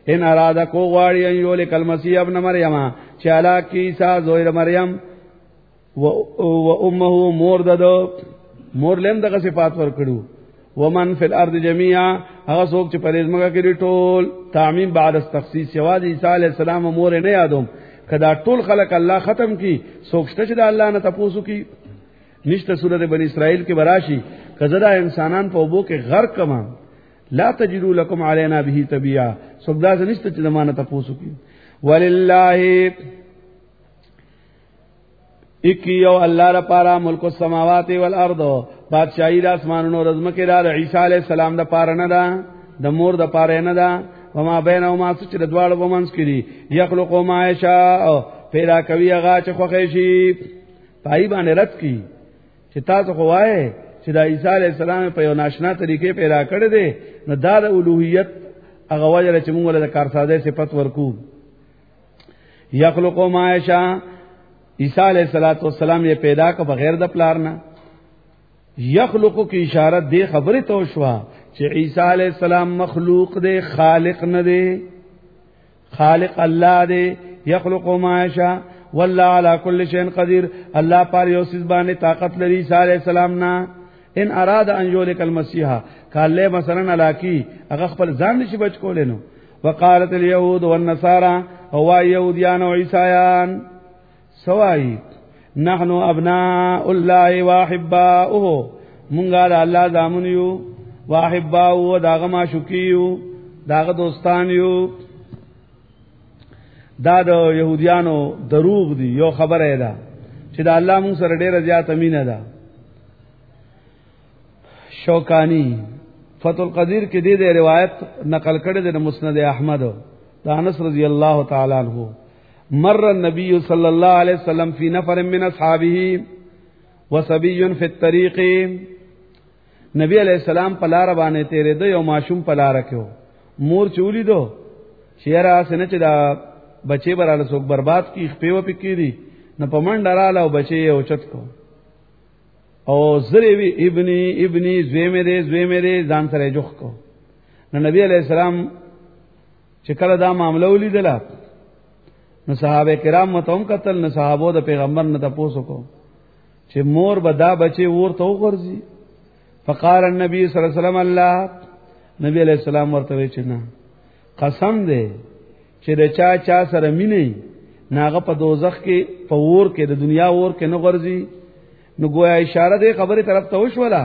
ان اراده کو غواړي ان یولک المسیح ابن مریم چې علا کی عیسی زوی مریم و امه مور ددو مور لم دغه صفات ورکړو ومن فی الارض جميعا هغه څوک چې پرېز مګه کړي ټول تعمیم بعد التخصیص یواد عیسی علی السلام مور نه یادوم کدا ټول خلق الله ختم کی سوکشته چې د الله نه تاسو کی نشته سورته بنی اسرائیل کې براشي کزدا انسانان په وبو کې غرق کما لا تجدوا لكم علينا به تبيا سوګدا نشته چې زمانه تاسو کی ولله اکیو الله لپاره ملک السماوات والارض بادشاہی د اسمانونو رزمکه د عیسی علی السلام د پاره نه ده د مور د پاره نه ده وما بینهما چې د دواړو ومنس کړي یخلق ما یشاء پیدا کوي هغه چې خوښي شي پای باندې رد کی چې تاسو خوای چې د عیسی علی السلام په یو ناشنا طریقې پیدا کړی دی نو دا د اولوہیت هغه وجه چې موږ له کارسازه صفت ورکو یخلق ما یشاء عیسی علیہ السلام یہ پیدا کا بغیر د پلار نه یخلق کی اشارت دے خبر تو شوا چې عیسی علیہ السلام مخلوق دے خالق نه دے خالق الله دے یخلق ما یشاء والله علی کل شیء قدیر الله پر یو سیز باندې طاقت لري عیسی علیہ السلام نه ان اراد ان یولک المسیح کله مثلا علاکی هغه خپل ځان نشي بچ کولې نو وقالت اليهود والنصارى هو يهوديان وعيسایان سوائی نحنو ابناء الله واحباؤه مونږه د الله زامن یو واحباؤه داغه معشوقیو داغه دوستان یو دا د يهوديانو دروغ دي یو خبره ده چې د الله مون سره ډیره زیات امینه ده شوکانی فتح القدیر کې د روایت نقل کړي د مسند احمد د انس رضی الله تعالی عنہ مر النبي صلى الله عليه وسلم في نفر من اصحابه وصبي في الطريق نبی علیہ السلام په لار باندې تیرې دو یو ماشوم په لار کې مور چولی دو شیرا سنه چې دا بچي براله څوک برباد کی خپېو پکېری نه پمن ډراله او بچي یو چت کو او زری وی ابني زوی مې ځان سره جوخ کو نو نبی علیہ السلام چې کله دا معاملې ولیدله نو صحابه کرام متوم قتل نو صحابو د پیغمبر نه تاسو کو چې مور بدا بچي ورته وغورځي فقال النبي صلی الله علیه وسلم الله نبی علیہ السلام ورته چې نه قسم دې چې د چا سره مینې ناغه په دوزخ کې په ور کې د دنیا ور کې نه غورځي نو گویا اشاره دې خبره طرف ته وشولا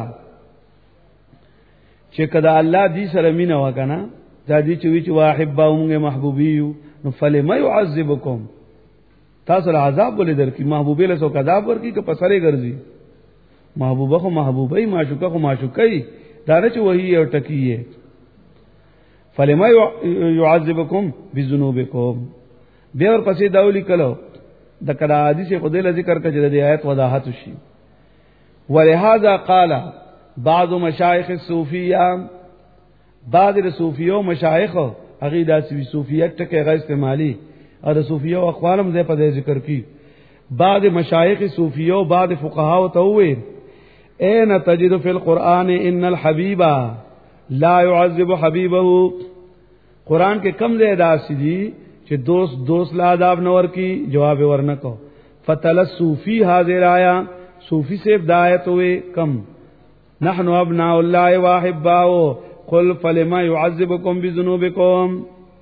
چې کدا الله دې سره مینه وکنه دا دې چې وی چې واحبهم محبوبیو نو فلما يعذبكم تاسو عذاب ولې درکې محبوبې له سو عذاب ورکی که پسره ګرځي محبوبه خو محبوبې معشوقه خو معشوقې دا نه چې وਹੀ یو ټکیه فلما يعذبكم بذنوبكم بیا ور پسې داولی کلو د کدا حدیث خدای له ذکر کړه د آیت وضاحت شي ولهذا قال بعض مشایخ الصوفیه بعض الصوفیو مشایخ هغه داسې صوفیت ټکه غیر استعمالي او د صوفیو اقوالم زه په ذکر کی بعض مشایخ صوفیو بعض فقها ته وې اين تجد في القران ان الحبيب لا يعذب حبيبه قران کې کم ځای داسې دي چې دوست لا عذاب نور کی جواب ورنکو فتل الصوفي حاضر آیا صوفی سے بدایت ہوئے کم نحن ابناء الله واحباؤه قل فلما يعذبكم بذنوبكم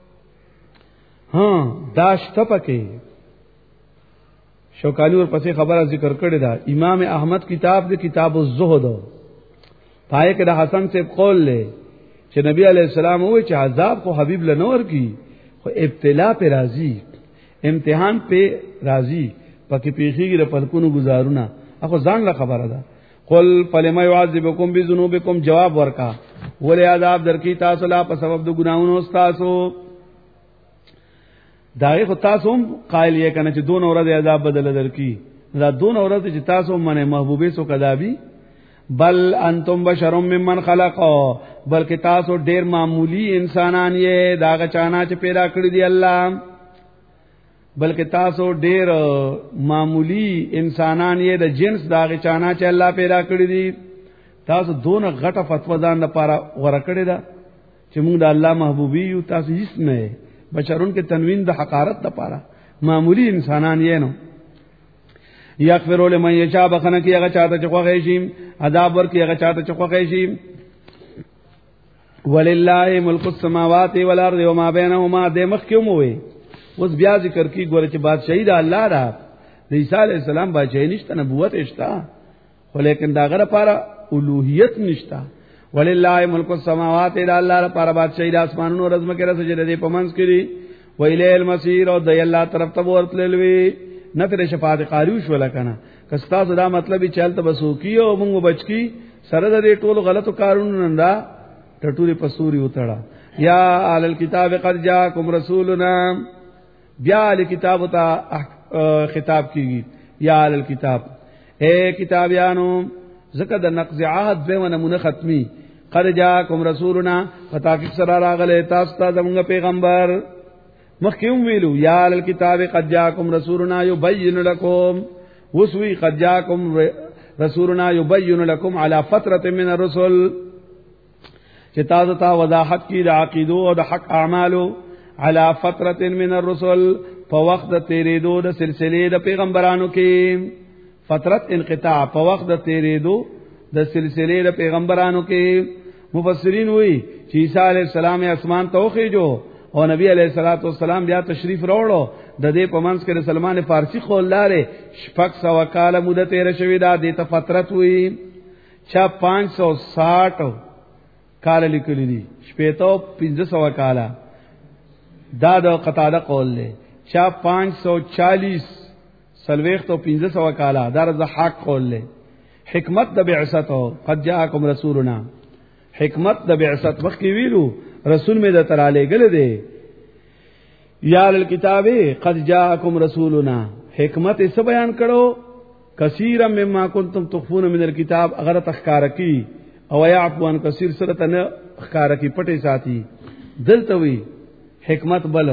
ہاں داشت پکې شوکانی ور پسې خبره ذکر کړی دا امام احمد کتاب د کتاب الزهد پای کې د حسن سے قول له چې نبی علیہ السلام وې چې عذاب کو حبیب لنور کی خو ابتلا پہ راضی امتحان پہ راضی پکې پیخیږي د پلکونو گزارونه اخو ځان له خبره ده قل فلما يعذبكم بذنوبكم جواب ورکا ولې عذاب درکې تاسو لا په سبب د ګناونو تاسو داغه خو تاسو هم قائل یې کنه چې دون اورد عذاب بدل درکې دا دون اورد چې تاسو منه محبوبې سو کذابي بل انتم بشر ممن خلق بلکې تاسو ډېر معمولی انسانان یې داغه چانا چې پیدا کړی دی الله بلکې تاسو ډېر معمولی انسانان یې د جنس داغه چانا چې الله پیدا کړی دی تاسو دونه غټه فتوا ځان لپاره ورکړی دا چې موږ د الله محبوبي یو تاسو هیڅ نه بشرون کې تنوین د حقارت لپاره معمولی انسانان یې نو یغفر لمن یشاء بخنه کې هغه چاته چې خوښ شي عذاب ورکړي هغه چاته چې خوښ شي ولله ملک السماوات والارض وما بينهما د مخکوم وي اوس بیا ذکر کی ګوره چې بادشاہي د الله را د عیسی علی السلام بادشاہي نشته نبوت شته خو لیکن دا غره لپاره الوهیت نشته ولله ملک السماوات د الله لپاره بادشاہي د اسمانونو او رزم کې رسېږي د پمنس کړي ویله المسیر او د الله طرف ته ورتلوي نه تر شفاعت قاریوش ولا کنه کستا دا مطلب چلته بسوکی او موږ بچکی سره د ټولو غلطو کارونو نندا ټټوري پسوري وتړه یا آل الكتاب قد جاءكم رسولنا بیا ال کتاب ته خطاب کیږي یا آل الكتاب اے کتابیانو زکه د نقض عهد به ونمونه ختمي قد جاءكم رسولنا فتاکي سره راغله تاسو ته زموږ پیغمبر مخکوم ویلو یا آل الكتاب قد جاءكم رسولنا يبين لكم وسوي قد جاءكم رسولنا يبين لكم على فتره من الرسل چې تاسو ته وضاحت کی د عقیدو او د حق اعمالو علی فتره من الرسل په وخت د تیریدو د سلسله د پیغمبرانو کې فترت انقطاع په وخت د تیریدو د سلسله د پیغمبرانو کې مفسرین وی چې عیسی علی السلام اسمان ته وخیجو او نبی علیہ الصلوۃ والسلام بیا تشریف راوړو د دې په منځ کې سلمان فارسی خو لاره شپږ سو کال مدته تیر شوې ده د فترت وی چا 560 کال لیکلی دي شپېتو 1500 کاله دا د قطاده قول له چا 540 سلويختو 1500 کاله دا د حق قول له حکمت د بعثت قد جاءكم رسولنا حکمت د بعثت مخکې ویلو رسول می د تراله غل دی یا الکتاب قد جاءكم رسولنا حکمت څه بیان کړو کثیر مما کنتم تخفون من الكتاب اگر تخکار کی او یعفو عن کثیر سره تنه خکار کی پټي ساتي دلته وی حکمت بل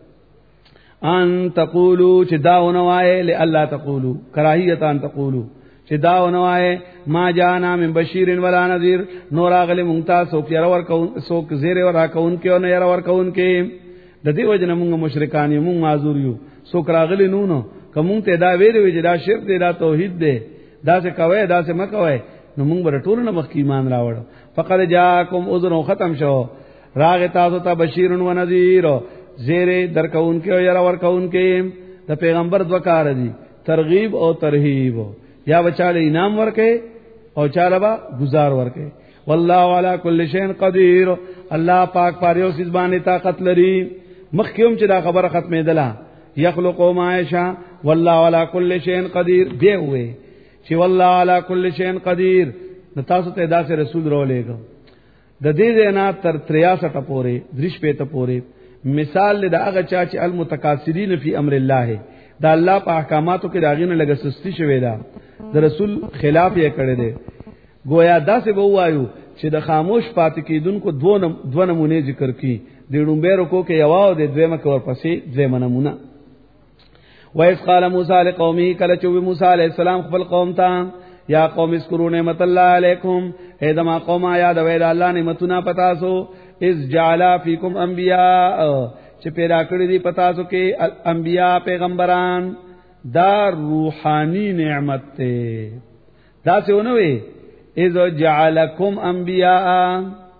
ان تقولوا چې داونه وای له الله تقولوا کراهیت ان تقولوا چې داونه وای ما جانا من بشیر ولا نذیر نور اغلی مونږ سوک ير ور کون سوک زیر ور کون کې او نه ير ور کون کې د دې وجنه مونږ مشرکان یو مونږ معذور یو سوک راغلی نو کوم ته دا ویلې چې دا شرک دی دا توحید دی دا څه کوي دا څه مکوي نو مونږ بر ټول نه مخ ایمان راوړ فقط جاءکم عذر ختم شو راغ تاسو ته بشیر و نذیر زیر درکون کې او ير ور کون کې د پیغمبر دوکار دي ترغیب او ترهیب یا بچاله انعام ورکه او چاله با گزار ورکه والله علی کل شیء قدیر الله پاک پاره او سیز باندې طاقت لري مخکوم چې دا خبره ختمه دلا یخلق ما یشاء والله علی کل شیء قدیر دی وې چې والله علی کل شیء قدیر د تاسو ته داسې رسول رولېګو د دې نه تر 63 پورې درش پته پورې مثال له هغه چا چې المتکاسرین فی امر الله دا الله په احکاماتو کې داغینه لګه سستی شوی دا د رسول خلاف یې کړی دی گویا داسې به وایو چې د خاموش پاتې کیدونکو دوه نمونه ذکر کی د ډومبه رکو کې یو او د دویمه کې ورپسې دویمه نمونه وایس قال موسی لقومه کله چې موسی علی السلام خپل قوم ته یا قوم اذکروا نعمت الله علیکم اے دما قوم یاد وای د الله نعمتونه پتا سو اذ جعل فیکم انبیاء چې پیدا کړی دي پتا سو کې انبیاء پیغمبران دا روحانی نعمت ته دا څه ونوي اذ جعلکم انبیاء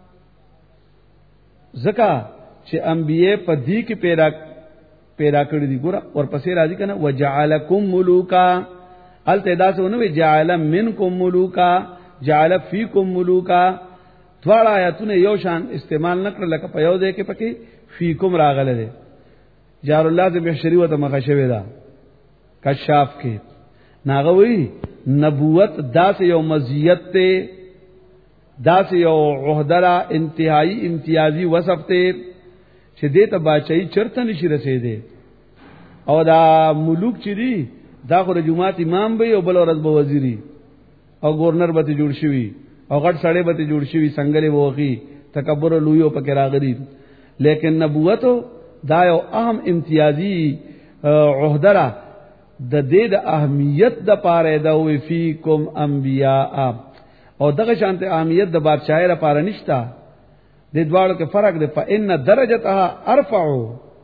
زکا چې انبیاء په دې کې پیدا کړی دي ګور ورپسې راځي کنه وجعلکم ملوکا التداس ونوي جعل منکم ملوکا جعل فیکم ملوکا دواړه آیاتونه یو شان استعمال نکړل لکه په یو ځای کې پکې فیکم راغله دي جار الله ذ بشری و ته مخشوي دا کشاف کې ناغوي نبوت داس یو مزیت ته داس یو عہدرا انتہائی امتیازی وصف ته چې دې ته بچي چرته نشي رسیدي او دا ملوک چې دي دا خو د جماعت امام به او بل ورځ به وزیری او گورنر به جوړ شوی او غټ سړی به جوړ شوی څنګه ووخي تکبر لویو پکې راغلی لیکن نبوت دا یو اهم امتیازی عہدرا د دې د اهمیت د پاره دا وی فیکم انبیاء او دغه شانته اهمیت د بادشاہي لپاره نشتا د دوالو کې فرق دی فإن درجتها ارفع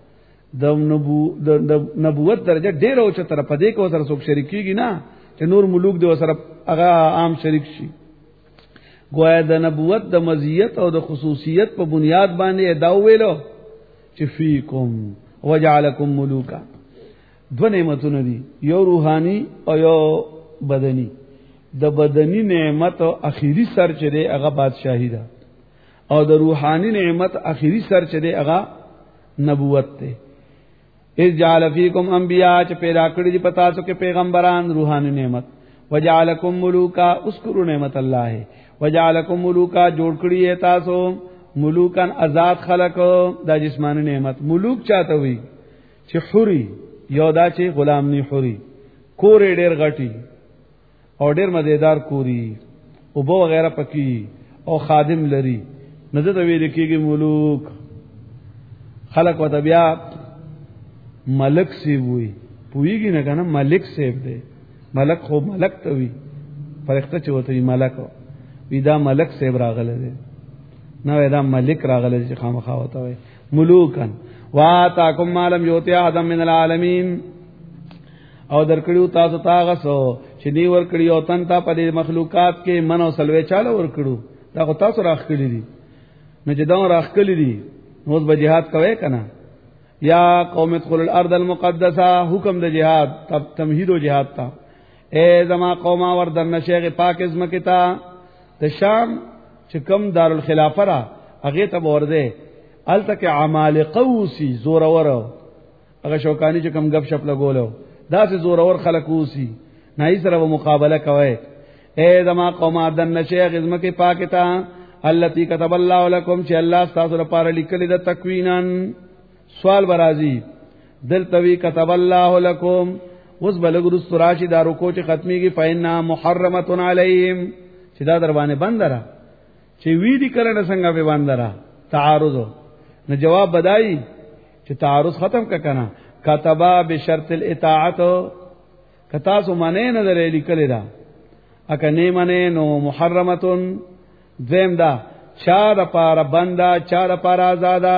د نبوت درجه ډېر او چتر په دې کې سره څوک شریکيږي نه چې نور ملوک د سره هغه عام شریک شي. گویا د نبوت د مزیت او د خصوصیت په بنیاد باندې دا ویلو چې فیکم وجعلکم ملوکا. دو نعمتونه دي، یو روحانی او یو بدنی. د بدنی نعمت او اخیری سر چې دی هغه بادشاہی ده، او د روحانی نعمت اخیری سر چې دی هغه نبوت ده. اذ جعل فیکم انبیاء، چې پیدا کړی دي پتا څو کې پیغمبران. روحانی نعمت. وجعلکم ملوکا، اذکروا نعمت الله. وجعلکم ملوکا، جوړ کړی ہے تاسو ملوکان آزاد خلق. دا جسمانی نعمت. ملوک چاته وي چې حری، یو دا چې غلام نه حری، کور ډېر غټي او ډېر مزیدار کوری، او بو وغیرہ پکی او خادم لري. نزد وی لیکيږي ملوک. خلق وته بیا ملک سی وي، پویږي نه کنه ملک سیب دی. ملک خو ملک ته وي، فرښتہ چې وته ملک وی دا ملک سیب راغله دی، نو دا ملک راغله چې خامخا وته وي ملوکن. واتاکم ما لم یؤتی احد من العالمین، او درکړیو تاسو تاغه سو چې دی ورکړیو تن تا په مخلوقات کې منو سلوي چاله ورکړو. دا خو تاسو راخکړی دي، نو چې دا راخکړی دي نو به jihad کوي کنه. یا قوم ادخلوا الارض المقدسه، حکم د jihad تمهید او jihad تا. اے زما قومه وردن شیخ پاک ازم کتا د شام چې کوم دارالخلافه را هغه ته ورده التک عمالقوسی زور اور هغه شوکانی چې کوم غب شپ لګولو دا سه زور اور خلق اوسی نه سره مقابله کوي. اے زما قومه دن شیخ ازم کې پاکتا التی كتب الله لكم، چې الله تاسو لپاره لیکلی د تکوینن. سوال برازي دلتوی كتب الله لكم، اوس بلګرو سراشی دارو کو چې ختميږي فإنها محرمه علیهم، چې دا در باندې بندره چې وی دي کړه څنګه به بندره تعارض. نو جواب بدای چې تعارض ختم کنه. كتبا بشرط الاطاعت، کتا سو منه نه درې لیکل دا اکه نه منه نو محرمه. دویم دا چا د پاره بندا چا د پاره آزادا.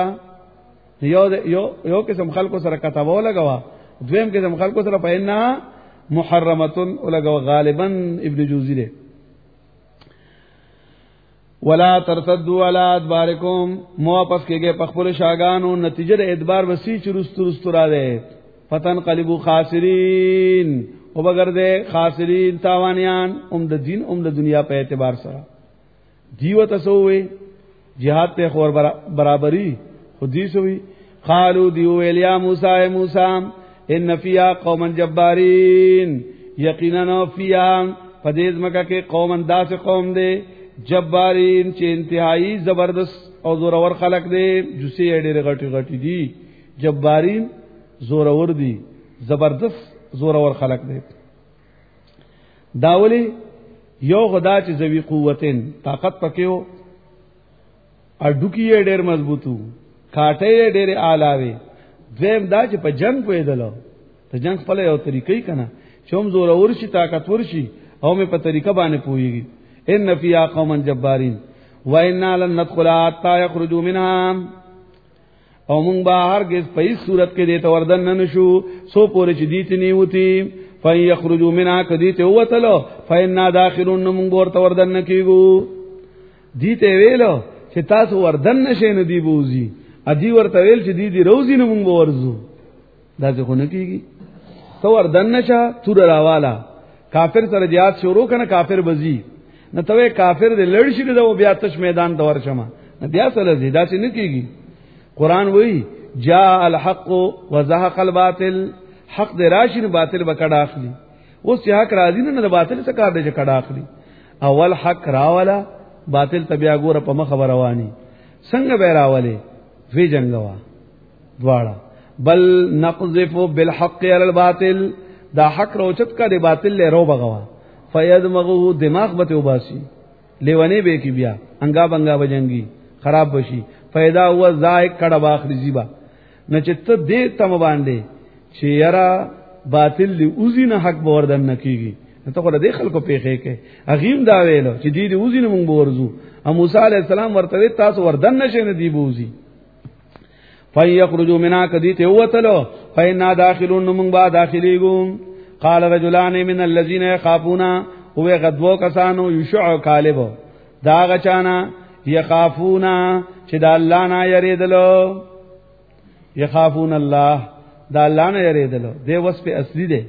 یو قسم خلکو سره کتابو لګوا، دویم قسم خلکو سره پېنا محرمتون لګوا. غالبا ابن جوزی دے. ولا ترتدوا على ادبارکم، مو واپس کېږي په خپل شاګانو، نتیجه د ادبار وسی چرسترست را ده. فتن قلبو خاسرین، او بغرده خاسرین تاوانیان، د دین د دنیا په اعتبار سره. دیو تسوی جہاد تے خور برابری خودی سوی. قالو دیو الیا موسی موسی ان فیا قوما جبارین، یقینا فیا فدیز مکہ کے قوم انداز قوم دے جبارین چې انتہائی زبردست او زورور خلق دے. جسی ډېر غټي غټي دي، جبارین زورور دي، زبردست زورور خلق دے. داولی یو غدا چې زوی قوتن طاقت پکيو، اډوکی ډېر مضبوطو، کاټې ډېر اعلی. دویم دا چې په جنگ پیدل، ته جنگ په یو طریقې کنا چې هم زور ورشي طاقت ورشي او مې په طریقه باندې پويږي. ان فیا قوما جبارین و انا لن ندخلها حتى يخرجوا منها، او مونږ به هرگز په هیڅ صورت کې دې ته وردن نه نشو سو پورې چې دې ته نیوتی. فَإِن يَخْرُجُوا مِنْهَا كَدِيتَ وَتَلَو فَإِنَّا دَاخِلُونَ مونږ ورته وردن نکېګو. دې ته ویلو چې تاسو وردن نشئ نه دی بوزي، ادي ورته ویل چې دې روزي نه مونږ ورزو. دا څه نه کیږي. تو وردن نشه تور راواله کافر سره jihad شروع کنه، کافر بزی نه ته کافر دې لړ شي نو بیا تش میدان ته ورشمه نه بیا سره زیاده څه نه کیږي. قران وایي جاء الحق وزهق الباطل، حق دې راشي نو باطل به کډه اخلي. اوس چې حق راځي نه د باطل څخه کار دې کډه اخلي. اول حق راواله باطل تبیا ګوره په مخ رواني څنګه به راولي وی جنگوا دواړه. بل نقذف بالحق على الباطل، دا حق روچت کا دے باطل لے رو بغوا فیدمغه دماغ بته وباسي لیوانی به کی بیا انګا بنګا بجنګي خراب بشي. فیدا هو زائق کډه باخري زیبا نچت دې تم باندې چې یرا باطل لی اوزی نه حق بوردن نکیږي. ته خو دې خلکو پیخې کې اغیم دا ویلو چې دې اوزی نه مونږ بورزو. موسی علی السلام ورته تاسو وردن نشه نه دی بوزي. فیخرجوا منها کدی ته وتلو فإنا داخلون من با داخليګم. قال رجلان من الذين يخافون هو غدوو کسانو یشع کالب دا غچانا یخافون چې د الله نه یریدلو، یخافون الله دا الله نه یریدلو دی وصف اصلي دی.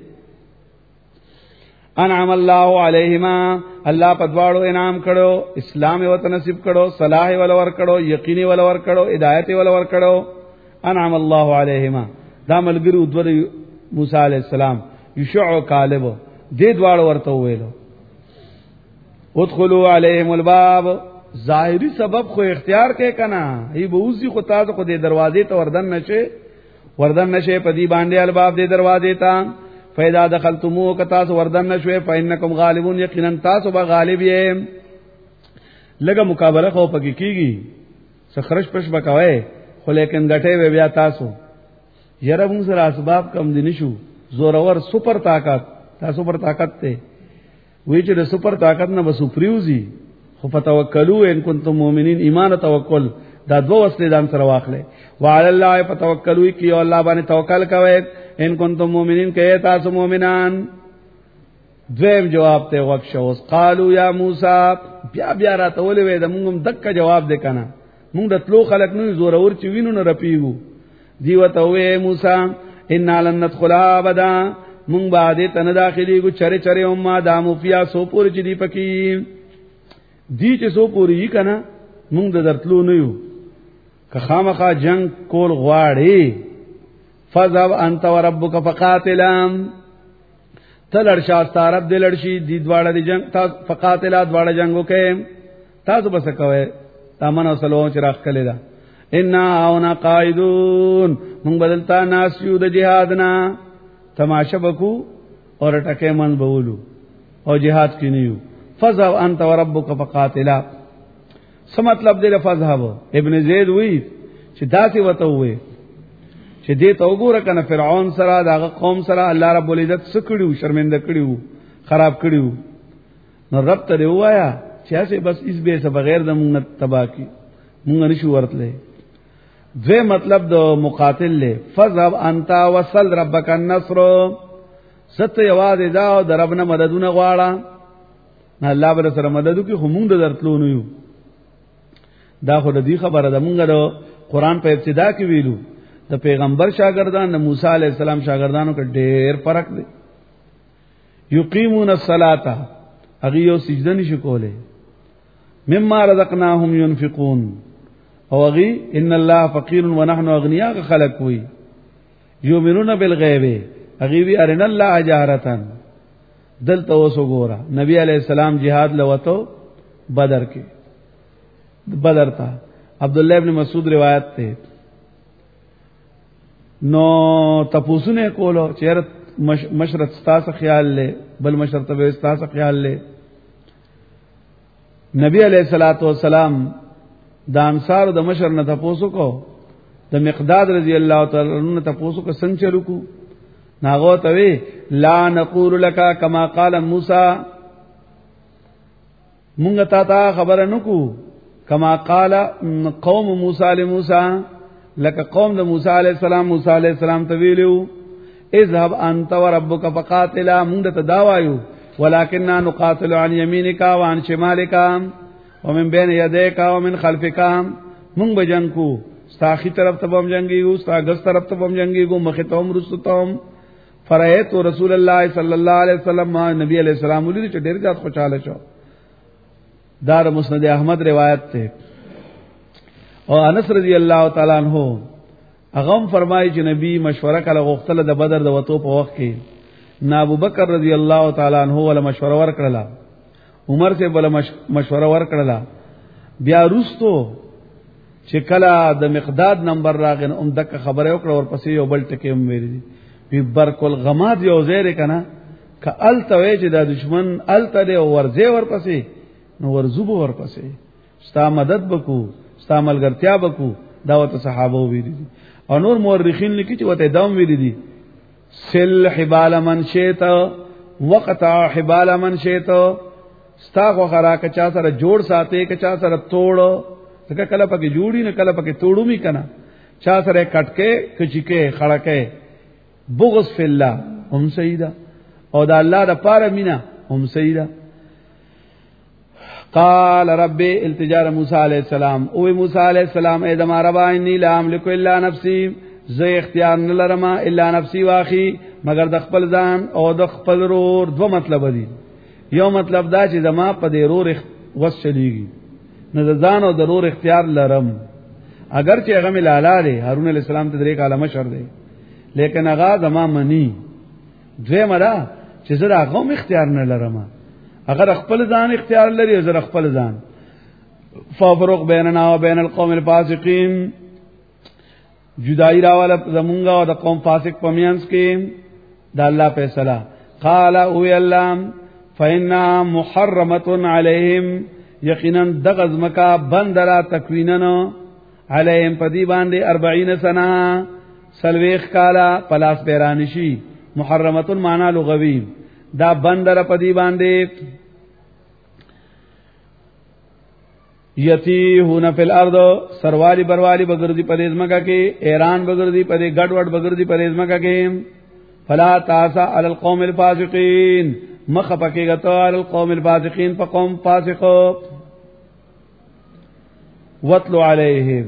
انعم الله علیهما الله پدواړو انعام کړو، اسلام یې وته نصیب کړو، صلاح ول ور کړو، یقیني ول ور کړو، هدایت ول ور کړو. انعم الله علیهما دا ملګری د موسی علیہ السلام یشع کالب دې دواړو ورته ویلو. ادخلوا علیهم الباب ظاهری سبب خو اختیار کې کنا ای بوزي خو تاسو خو دې دروازې ته وردن نشه پدی باندې الباب دې دروازې ته. فاذا دخلتموه کتا سو وردن نشوي فانکم غالبون یقینا تاسو به غالب یې. لګه مقابله خو پکې کیږي سخرش پش بکوي خو لیکن غټه وی بیا تاسو یره موږ سره اسباب کم دي نشو زورور سپر طاقت تاسو پر طاقت ته وی چې د سپر طاقت نه بسو پریوزی خو فتوکلوا ان کنتم مؤمنین ایمان توکل دا دو وسله دان سره واخلې وعلى الله فتوکلوا کی او الله باندې توکل کوئ ان کنتم مؤمنین کې تاسو مؤمنان. دویم جواب ته وښوس قالو یا موسی بیا راته ولې وې د موږ دک جواب دې کنه موږ د تلو خلق نه زور اور چې وینو نه رپیږو. دیوته وې موسی ان لن ندخلها ابدا مونږ باندې تن داخلي کو چره امه د مفیا سو پور چې دی پکې دی چې سو پوری کنا مونږ د درتلو نه یو که خامخا جنگ کول غواړي فذهب انت وربك فقاتلا تلړ شاستا رب دلړشي دی دواړه دی جنگ تا فقاتلا دواړه جنگو کې تاسو بس کوي تامن سلام چې راخ کړي دا ان اونا قائدون مونږ بدلتا ناس یو د جهاد نه تماشا بکو اور ټکه من بولو او جهاد کې نیو. فذهب انت وربك فقاتلا څه مطلب دی فذهب ابن زید وی چې داسې وته وی چې دې ته وګوره کنه فرعون سره دغه قوم سره الله رب العزت سکړیو شرمنده کړیو خراب کړیو نو رب ته وایا چې اسه بس اس به څه بغیر د مونږ تبا کی مونږ نشو ورتله. دوی مطلب د مقاتل له فذهب انت وصل ربک النصر ست یواز دا او د ربنا مددونه غواړه نه الله بر سره مدد کی همون د درتلو نه یو. دا خو د دې خبره ده مونږ د قران په ابتدا کې ویلو د پیغمبر شاګردان د موسی علی السلام شاګردانو کې ډېر فرق دی. یقیمون الصلاة هغه یو سجده نشي کوله مما رزقناهم ينفقون او غي ان الله فقير ونحن اغنياء خلق وي يؤمنون بالغيب اغي وی ارنا الله جهرتن دلته وسو ګورا نبی عليه السلام jihad لوتو بدر کې بدر تا عبد الله ابن مسعود روایت ته نو تپوسونه کولو چیرې مشرت ستاسو خیال له بل مشرت به ستاسو خیال له نبی عليه الصلاه والسلام د انصار د مشر نه تاسو کو د مقداد رضی الله تعالی عنہ تاسو کو څنګه چلو کو ناغو ته لا نقول لك كما قال موسی مونږ تا خبر نکو کما قال قوم موسی لموسی لکه قوم د موسی علی السلام ته ویلو اذهب انت وربك فقاتلا مونږ ته دا وایو ولكننا نقاتل عن يمينك وعن شمالك ومن بين يديك ومن خلفك مونږ بجنګ کو ساخی طرف ته بم جنگیو ساګس طرف ته بم جنگیو مخه ته رسوتم فرایت رسول الله صلی الله علیه وسلم نبی علیہ السلام ولې چې ډېر زیات خوشاله شو. دار مسند احمد روایت ته او انس رضی الله تعالی عنہ هغه فرمایي چې نبی مشوره کړه غوښتل د بدر د وتو په وخت کې نا ابو بکر رضی الله تعالی عنہ ول مشوره ورکړه عمر سے بل مشوره ورکړه بیا روستو چې کله د مقداد نمبر راغنه دک خبره وکړه اور پسې یو بل ټکی هم ویلي په برکل غماد یو زیر کنه ک ال توي چې د دشمن ال ته ورځي ور پسې نو ورزوب ور پسې ستا مدد وکړو ستا ملګرتیا وکړو دعوت صحابه ویلي او نور مورخین لیکي چې وته دام ویلي دي سل حبال من شیت وقطع حبال من شیت ستا خو خرا کچا سره جوړ ساتي کچا سره توړ ځکه کله پکې جوړی نه کله پکې توړو می کنه چا سره کټکه کچکه خړکه بغض فی الله هم سیدا او د الله د پاره مینا هم سیدا. قال رب التجار موسی علیہ السلام او موسی علیہ السلام اے دما ربا انی لا املک الا نفسی زه اختیار نه لرم الا نفسی واخی مگر د خپل ځان او د خپل رور. دو مطلب دي. یو مطلب دا چې زما په دې رور وس چلیږي نه ځان او ضرور اختیار لرم. اگر چې هغه ملاله دی هارون علیہ السلام ته درې کاله مشر دی لیکن هغه زما منی دوی مرا چې زه هغه اختیار نه لرم. اگر خپل ځان اختیار لري زه خپل ځان فافرق بیننا و بین القوم الفاسقین جدائی راواله زمونږه او د قوم فاسق پمینس کې د الله فیصله. قال او الله فإنا محرمة عليهم یقینا دغز مکا بندرا تکوینن علیهم پدی باندې 40 سنه سلویخ کالا پلاس پیرانشی. محرمتون معنا لغوی دا بندر پدی باندې یتیهون فی الارض سروالی بروالی بگردی پریز مکا کې ایران بگردی پدی گډ وډ بگردی پریز مکا کې. فلا تاسا علی القوم الفاسقین مخ پکې غتو علی القوم الفاسقین په قوم فاسقو. وَاتْلُ عَلَيْهِمْ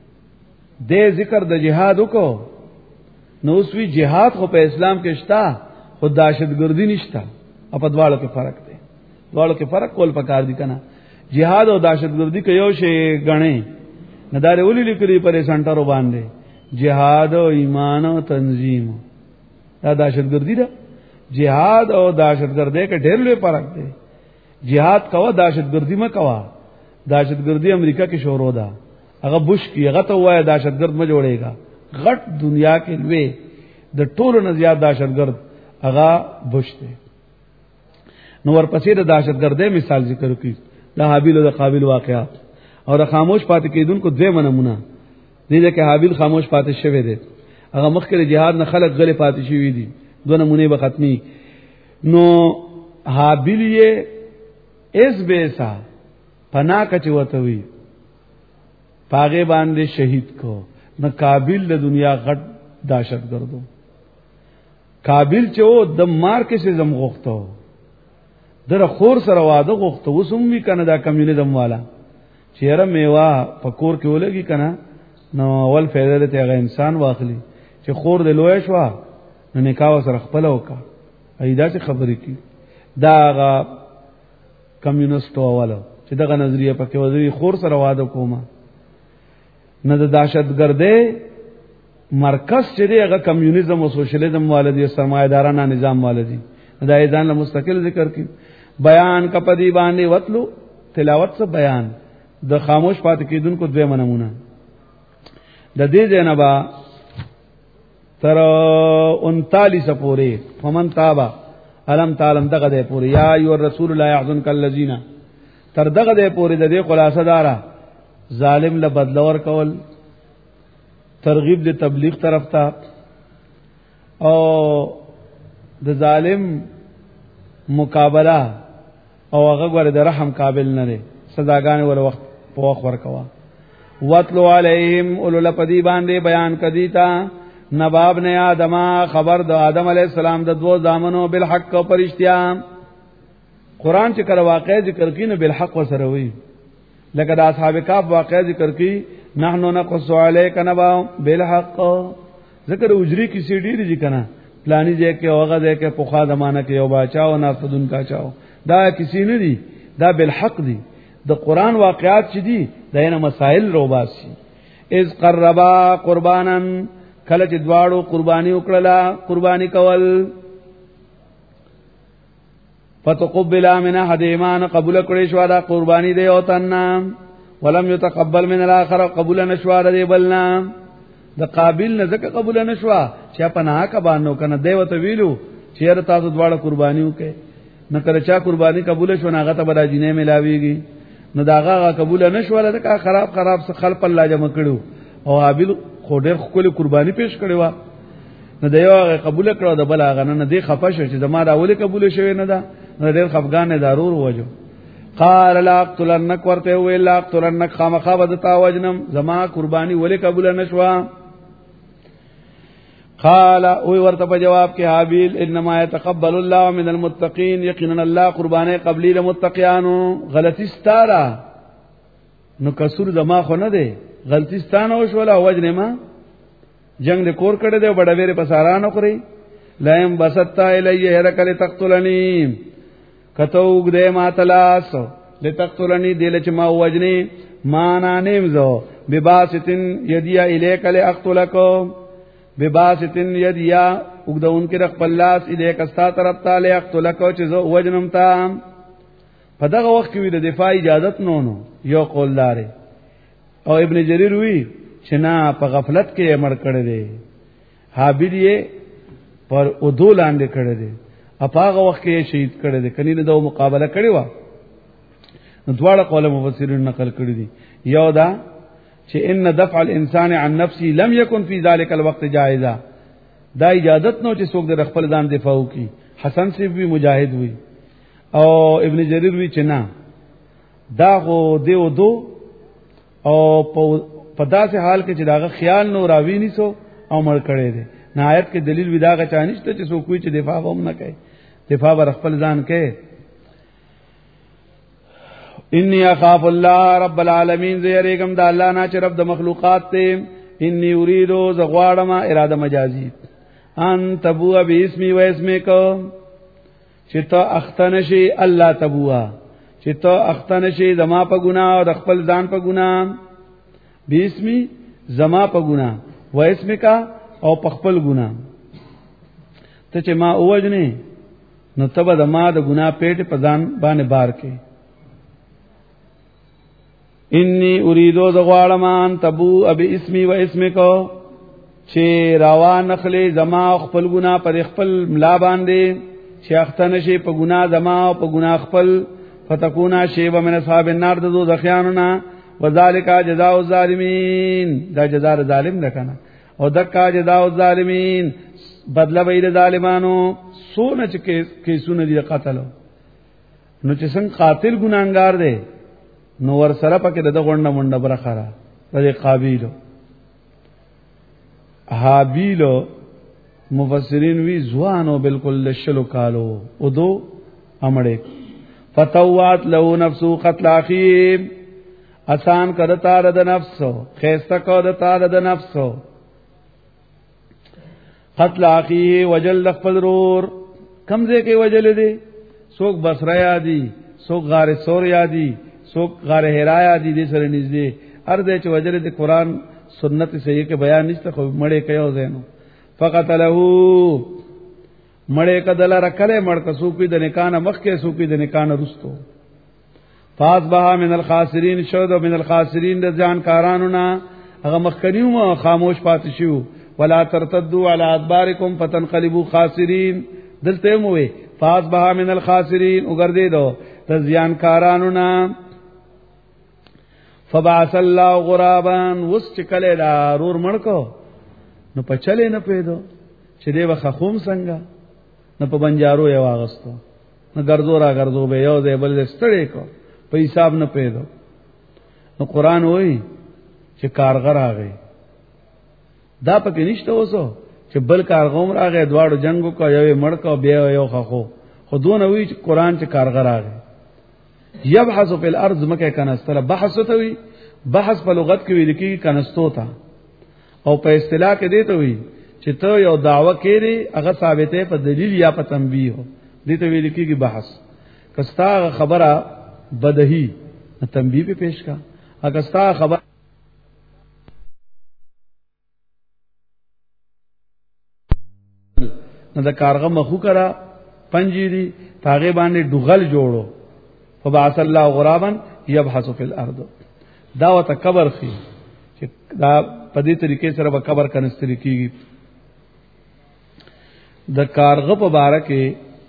دے ذکر د جهاد کو نو اوسوی جهاد خو په اسلام کې شتا خو دهشتګردی نشتا. په دواړو کې فرق دی. دواړو کې فرق کول پکار دي کنه. جهاد او دهشتګردی کې یو شی غنې ندارې ولې لیکلي پر سنټرو باندې جهاد او ایمان او تنظیم دا دهشتګردی ده. جهاد او دهشتګردی کې ډېر لوی فرق دی. جهاد کوا دهشتګردی ما کوا. دهشتګردی امریکا کې شروع ده. هغه بوش کی هغه ته وای دهشتګرد ما جوړېګا. غټ دنیا کې لوی د ټولو نه زیات دهشتګرد هغه بوش دی. نو ورپسې د دهشتګردۍ مثال ذکر کړي د حابیل او د قابیل واقعات او د خاموش پاتې کېدونکو دوه نمونه دي چې حابیل خاموش پاتې شوی دی. هغه مخکې جهاد نه خلق غلې پاتې شوی دي. دوه نمونه به ختمي. نو حابیل یې اس بیسا پنا کچ وته وی پاغه باندې شهید کو. نو قابیل د دنیا غټ دهشتګردو. قابیل چې و د مار کې سي زم غوښتو در خور سره واده غوښتو وسوم وی کنه دا کمیونیزم والا چیرې میوا پکور کې ولګي کنه نو اول فائدہ ته هغه انسان واخلي چې خور د لوی شو نو نکاح سره خپل وکا ایدا څه خبرې کی دا هغه کمیونیست والا چې دغه نظریه پکې وځي خور سره واده کومه نه د دهشتګردۍ مرکز چې دی هغه کمیونیزم او سوشلیزم والدی سرمایه‌دارانه نظام والدی دا ایدان له مستقل ذکر کی. بیان کپدی باندې وتلو تلاوت سے بیان د خاموش پات کیدونکو دوه نمونه د دې جنبا تر 39 پورې فمن تابا علم تعلم دغه دې پورې یا ایو الرسول لا يحزنك الذين تر دغه دې پورې د دې خلاصه دارا ظالم له بدلور کول ترغیب د تبلیغ طرف ته او د ظالم مقابله او هغه غره د رحم قابل نه لري سزاګان ول وخت په وخت ورکوا. وَاتْلُ عَلَيْهِمْ اولل پدی باندې بیان کدیتا نباب نه آدم خبر د آدم علی السلام د دوه زامنو بالحق او پرشتیا. قران چې کړه واقع ذکر کینو بالحق وسره وی لکه د اصحاب کاف واقع ذکر کی نحنو نقص علیک نبا بالحق ذکر اجری کی سیډی دی کنه پلانی ځای کې اوغه ځای کې پوخا زمانہ کې یو بچاو نه فدون کا چاو دا کسی نه دی دا بالحق دی. د قران واقعات چې دي داینه مسائل روباسي. اذ قربا قربانا کله چې دواړو قرباني وکړه قرباني کول فتقبل من احدهما قبول کړي شو دا قرباني دی او تنه ولم يتقبل من الاخر قبول نشوا دی بلنا د قابل نه ځکه قبول نشوا چې په نه کا باندې کنه دیوته ویلو چیرې تاسو دواړه قرباني وکړي نه کړه چا قرباني قبول شو نه هغه ته بل جنې ملاويږي نو داغه قبول نشول دا خراب څه خلق الله جمع کړو او حابیل خو ډېر خپل قرباني پیش کړي وا نو دیو قبول کړو د بل هغه نه دی خفه شو چې زما دا ولې قبول شوی نه دا نو ډېر خفغان ضرور وجو. قال لا اقتلنك ورته وی لا اقتلنك خامخا بدتا وجنم زما قرباني ولې قبول نشوا قال او ورته په جواب کې حابیل انما يتقبل الله من المتقين یقینا الله قربانه قبلی للمتقینو غلطی ستاره نو کسور زما خو نه دی غلطی ستانه وشوله وجنه ما جنگ د کور کړه دی بڑا ویره پسارانو کړی لایم بسطتا الیه هرکل تقتلنی کتوګ دې ما تلاس لتقتلنی دل چې ما وجنی ما نه نیمزو بباستن یدیا الیک لاقتلک بباستن یدیا وګدون کې رخ پلاس الیک استا طرف تعالی اقتلک چې زو وجنم تا په دغه وخت کې د دفاع اجازه نو یو قول دار او ابن جریر وی چې نه په غفلت کې امر کړی دی حابیل یې پر ادو لاندې کړی دی اپاغه وخت کې شهید کړی دی کني نه د مقابله کړی و نو دواړه قول مفسرین نقل کړی دي یو دا چې ان دفع الانسان عن نفسه لم يكن في ذلك الوقت جائزا دا اجازت نو چې څوک د خپل ځان دفاع وکي حسن سی بھی مجاهد وی او ابن جریر وی چې نه دا غو دیو دو او په داسې حال کې چې داغه خیال نو راوی نیسو او مړ کړي دي نهایت کې دلیل ودا غا چانشته چې څوک وی چې دفاع هم نه کوي دفاع بر خپل ځان کوي انی اخاف الله رب العالمین زیریګم د الله نه چې رب د مخلوقات ته انی اریدو زغواړم اراده مجازی ان تبوا باسمی و اسمک چې ته اختنشي الله تبوا چې ته اختنشي زما په ګناه او د خپل ځان په ګناه باسمی زما په ګناه و اسمک او په خپل ګناه ته چې ما اوجنه نو تبه د ما د ګناه پیټ په ځان باندې بار کې انی اریدو زغوالم ان تبو ابي اسمي و اسمکو چې روان نخلي زما خپل ګنا پر خپل ملا باندې چې اختن شي په ګنا زما او په ګنا خپل فتكونا شيب من اصحاب النار ذو ذخياننا وذالک جزاء الظالمین دا جزاء ظالم ده کنه او دکا جزاء الظالمین بدله ویل ظالمانو سونه چې کیسونه دي قتل نو چې څنګه قاتل ګناګار دی نو ور سره پکې د غونډه مونډه برخره د قابیل حابیل مفسرین وی ځوانو بالکل لشلو کالو او دو امړې فتوات له نفسو قتل اخی آسان کړه د نفسو خيسته کړه د نفسو قتل اخی وجل خپل رور کمزه کې وجل دي څوک بصره یادي څوک غار سور یادي څوک غار حرا یادي دي سره نږدې ارده چې وجل د قران سنت صحیح کې بیان نشته خو مړې کيو زینو فقتله مړې کدل رکله مړ کسو کې د نکانه مخ کې سو کې د نکانه رستو فاصبح من الخاسرین شود من الخاسرین د ځان کارانو نه هغه مخکنیو خاموش پاتې شو ولا ترتدوا على ادباركم فتنقلبوا خاسرين دلته موي فاصبح من الخاسرين وګرځې دو د ځان کارانو نه فبعث الله غرابا وسچکله دا رور مړکو نو په چلې نه پیدو چې دی وخخوم څنګه نو په بنجارو یې واغستو نو ګرځورا ګرځو به یو ځای بل ستړې کو په حساب نه پیدو نو قران وایي چې کارغر راغی دا پکې نشته اوسو چې بل کارغوم راغی دواړو جنگو کو یو مړکو بیا یو خخو خودونه وی چې قران چې کارغر راغی یبحث فی الارض مکه کنستله بحث ته وی بحث په لغت کې ویل کی کنستو تا او په اصطلاح کې دی ته وی چې ته یو دعوه کړي هغه ثابته په دلیل یا په تنبیه دی ته ویل کیږي بحث کستا خبره بدهی تنبیه په پیش کا اگر ستا خبر نو د کارغه مخو کرا پنجيري پاغه باندې ډغل جوړو فبعث الله غرابا يبحث في الارض دا وت قبر خي چې دا په دې طریقې سره به قبر کنستري کیږي د کارغه په باره کې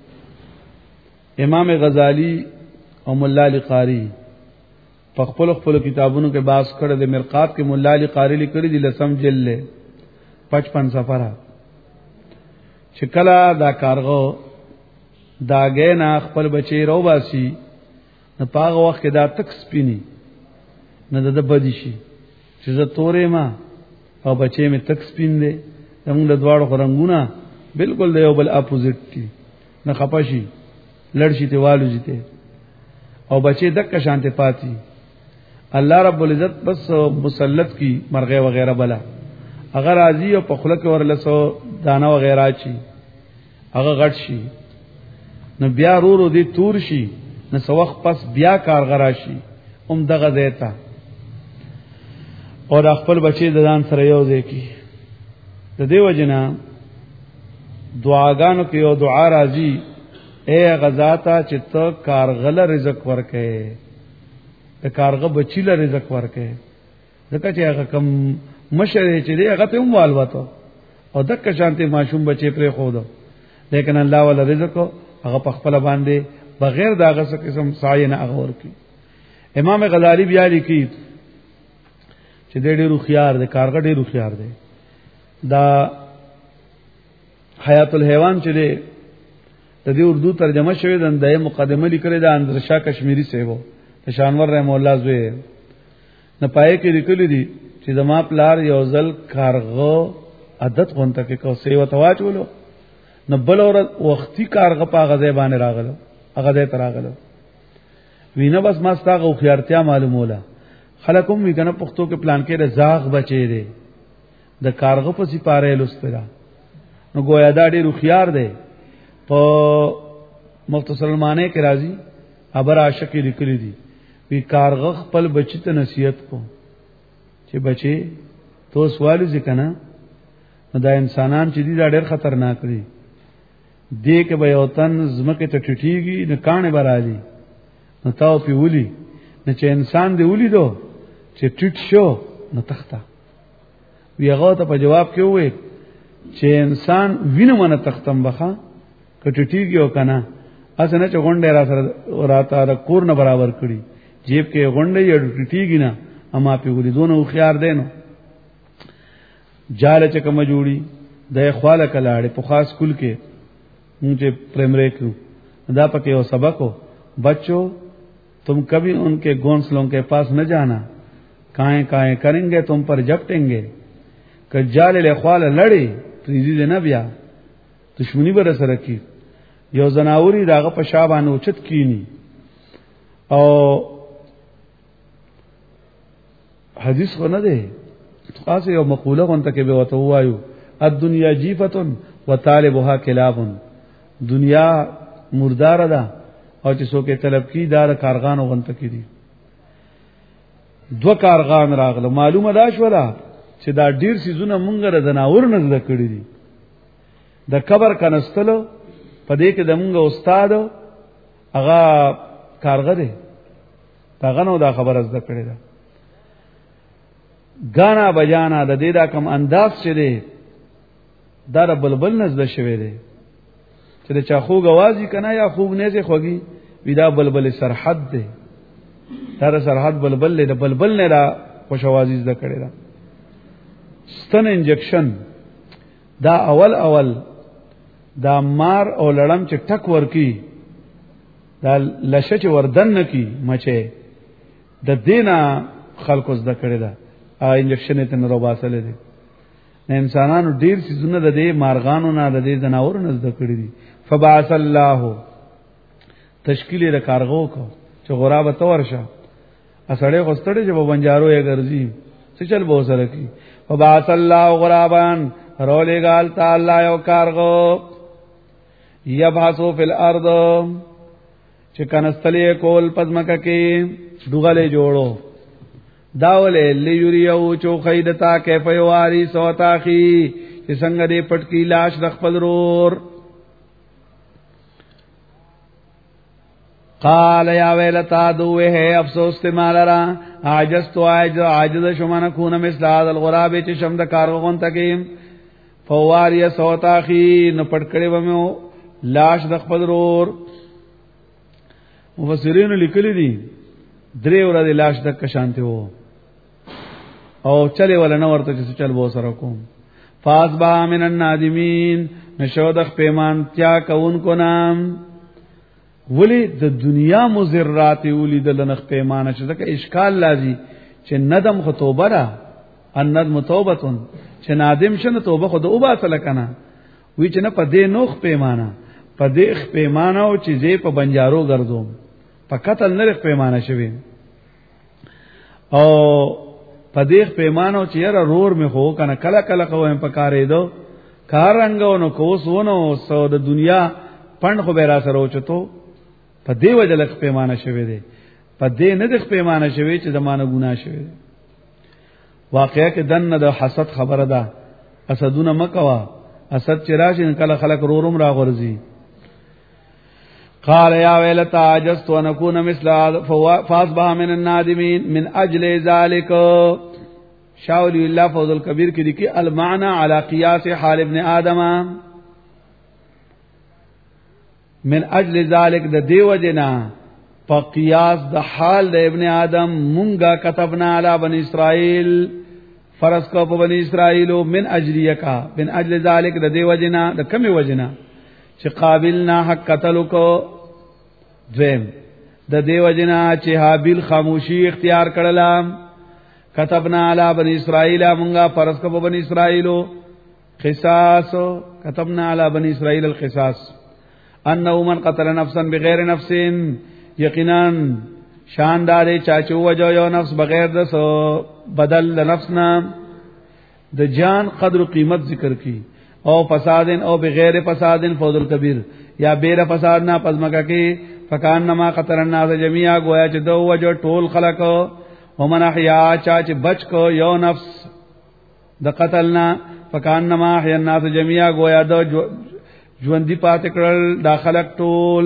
امام غزالی او مولا علی قاری په خپل کتابونو کې باس کړه د مرقات کې مولا علی قاری لیکلي دي لسم جلد 55 صفحه چې کله دا کارغه دا غینا خپل بچی رو باسي نو پاغه وخت کې دا تک سپینی نه د بدی شي چې زه تورې ما او بچی می تک سپین دی د زموږ د دواړو رنگونه بالکل د یو بل اپوزیټ دي نه خپشي لړشي ته والو جته او بچي دک شانته پاتې الله رب العزت بس مسلط کی مرغه وغیرہ بلا اگر راضی او پخله کې ورلسو دانه وغیرہ چی هغه غټ شي نو بیا ورو دي تور شي نو سوخ پس بیا کارغرا شي دغه دیتا او د خپل بچي د ځان سره یو ځای کی د دیو جنا دعاګانو کې یو دعا راځي اے غزاتا چې ته کارغله رزق ورکې د کارغه بچی له رزق ورکې ځکه چې هغه کم مشره چې دی هغه ته هم والوته او دک شانته معصوم بچي پرې خو دو لیکن الله ولا رزق هغه په خپل باندې بغیر داغه څه قسم سایه نه هغه ورکی امام غزالی بیا لیکي چې ډېر خيار دی کارغه ډېر خيار دی دا حیات الحیوان چې دی د دې اردو ترجمه شوی د مقدمه لیکل د اندرشاه کشمیری سیو د شانور رحم الله زوی نه پای کې لیکل دي چې زما پلار یو ځل کارغه عادت غونته کې کو سیو تواچولو نه بل اور وختي کارغه په غزه باندې راغلو هغه دې تراغلو وینه بس ما ستاغه خيارتیا معلوموله خلکم وی کنه پښتو کې پلان کې رزاق بچي دي د کارغه په سپاره لسترا نو گویا دا ډېر خيار دی په مختصر معنی کې راځي ابر عاشق لیکلي دي وی کارغه خپل بچی ته نصیحت کو چې بچي تو سوال ځکنه دا انسانان چې دي دا ډېر خطرناک دي دې کې به یو تن زمکه ته ټټیږي نه کانه برالي نو تاو پی ولي نه چې انسان دی ولي دو چې ټټ شو نو تخته وی هغه ته په جواب کې وې چې انسان وینه منه تختم بخا کټټیږي او کنه اسنه چې غونډه را سره راته را کور نه برابر کړي جیب کې غونډه یې ټټیږي نه اما په ولي دونه خيار دینو جاله چې کوم جوړي د خواله کلاړې په خاص کول کې مونږه پرایمری کړو دا پکې یو سبق ہو بچوں تم کبھی ان کے گھونسلوں کے پاس نہ جانا کائیں کائیں کریں گے تم پر جپٹیں گے کہ جال له خواله لړې پریزي نه بیا دشمنی بر سره کی یو زناوري داغه په شابانه اوچت کینی او حدیث خو نه ده خاصه یو مقوله غونته کې به وته وایو الدنيا جیفتن وطالبها کلاب دنیا مردار ده او چې څوک طلب کی دا کارغان غونته کې دي دو کارغان راغله معلومه ده شولا چې دا ډیر سيزونه مونږه رضناور نه زده کړی دي د قبر کنستلو په دې کې د مونږه استاد هغه کارغه دی هغه نو دا خبره زده کړی ده غانا بجانا د دې دا کم انداز چې دی دا بلبل نزد شوی دی چې د چا خوګ اوازي کنه یا خوګ نه سي خوږي ودا بلبل سرحد دی دا سرحد بلبل له بلبل نه را خوش اوازي زده کړی ده ستن انجکشن دا اول دا مار او لړم چې ټک ورکی دا لشه چې وردن نکی مچه د دینا خلکو زده کړی دا انجکشن ته نو باسل دي انسانانو ډیر سيزونه د دې مارغانو نه د دې جناورو نه زده کړی دي فبعث الله تشکیل د کارغو کو چې غرابه تورشه اسړې غستړي چې بنجارو یې ګرځي څه چل به سره کی فبعث الله غرابان رولې ګال تعالی یو کارغو یبحثو فی الارض چې کنستلې کول پزماکه کې دوغله جوړو داولې لیوریو چو خیدتا کیف یواری سوتاخی چې څنګه دې پټکی لاش د خپل رور قال یا ویلتا دوه ہے افسوس ته مالرا عاجز تو عاجز شومانه کونه مثل هذا الغراب چې شم د کارغون تکیم فواری سوتاخی نو پټکړې ومو لاش د خپل رور مفسرین لیکلی دي درې ورځې لاش د کشانته وو او چلے ولا نو ورته چې چل بو سره کوم فاصبا من النادمین نشودخ پیمان تیا کون کو نام ولی د دنیا مزرات ولی د لنخ پیمانه چې دغه اشکال لازم چې ندم خطوبه را ان ندم توبتون چې نادم شنه توبه خود او با سره کنه وی چې نه په دې نوخ پیمانه په دې پیمانه او چې زه په بنجارو ګرځوم په قتل نه پیمانه شوی او په دې پیمانه چې یاره رور می خو کنه کله کله کوم په کارې دو کارنګو نو کوسونو سو د دنیا پند خو به را سره اوچتو په دې وجه لک پیمانه شوی دی په دې نه د پیمانه شوی چې زمانه ګناه شوی واقعیا کې دنه د حسد خبره ده اسدونه مکوا اسد چې راشي کله خلک روروم را غورځي قال يا ويلتا عجزت ان اكون مثل فاصبح من النادمين من اجل ذلك شاول الله فوز الكبير کې لیکي المعنى على قياس حال ابن ادم من اجل ذلك د دیو جنا په قیاس د حال د ابن آدم مونږه كتبنا على بني اسرائيل فرض کو په بني اسرائيل من اجليکا من اجل ذلك د دیو جنا د کمی وجنا چې قابلنا حق قتل کو دویم د دیو جنا چې حابیل خاموشي اختیار کړل كتبنا على بني اسرائيل مونږه فرض کو په بني اسرائيل قصاص كتبنا على بني اسرائيل القصاص انه من قتل نفسا بغیر نفس یقینا شاندار چاچو وجو یو نفس بغیر د بدل د نفس نام د جان قدر و قیمت ذکر کی او فسادن او بغیر فسادن فوز الکبیر یا بیر فساد نہ پزمکا کی فکان نما قتل الناس جميعا گویا چې دو وجو ټول خلق ومن احیا چاچ بچ کو یو نفس د قتلنا فکان نما احیا الناس جميعا گویا دو ژوندۍ پات کړل داخلك ټول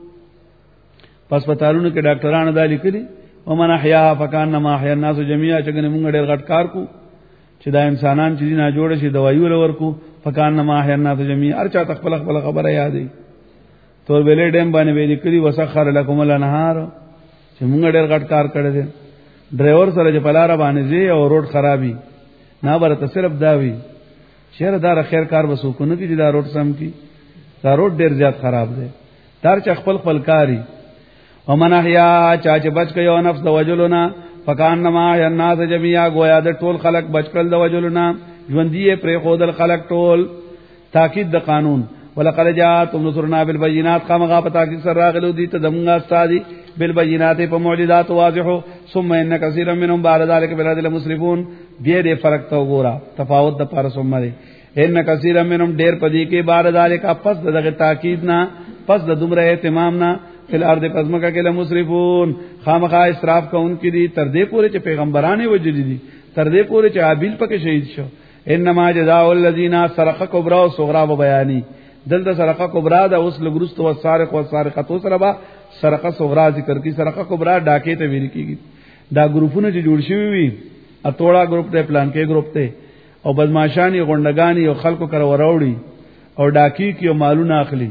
پسپتالونو کې ډاکټرانو دا لیکلي ومن احیا فکان ما احیا الناس جميعا چې موږ ډېر غټ کار کو چې دا انسانان چې نه جوړ شي دوایو لور کو فکان ما احیا الناس جميعا ارچا تخپل خبره یادې تور ویلې ډیم باندې ویل کړي وسخر لكم الانهار چې موږ ډېر غټ کار کړی دي ډرایور سره چې پلار باندې زی او روډ خرابي نه برته صرف داوي شهر دار خیر کار وسو کو نه چې دا روډ سم کی دا روډ ډیر زیات خراب دی تر چې خپل کاری ومن احیا چا چې بچ کيو نفس د وجلنا فکان نما الناس جميعا گویا د ټول خلق بچ کړل د وجلنا ژوندۍ پر خودل خلق ټول تاکید د قانون ولقد جاءتم نصرنا بالبينات خامغه په تاکید سره راغلو دي ته دمغه استادي بالبينات په معجزات واضحو ثم ان كثيرا منهم بعد ذلك بلاد المسرفون دې دې فرق تو ګورا تفاوت د پر ثم دي ان كثيرا منهم ډېر پدې کې بعد ذلك پس دغه تاکید نه پس د دومره اهتمام نه فل ارض پزمکه کې لمسرفون خامخا اسراف کوونکې دي تر دې پورې چې پیغمبرانه وجدي دي تر دې پورې چې حابیل پکې شهید شو انما جزاء الذين سرقوا كبرى وصغرى وبياني دلته سرقه کبرى دا اوس لګرست او سارق او سارقه سره با سرقه صغرى ذکر کی سرقه کبرى ډاکې ته ویل کیږي دا ګروپونه چې جوړ شوی وي اټوړه ګروپ ته پلان کې ګروپ ته او بدمعشانی غونډګانی او خلکو کر وراوړي او ډاکی کې مالونه اخلي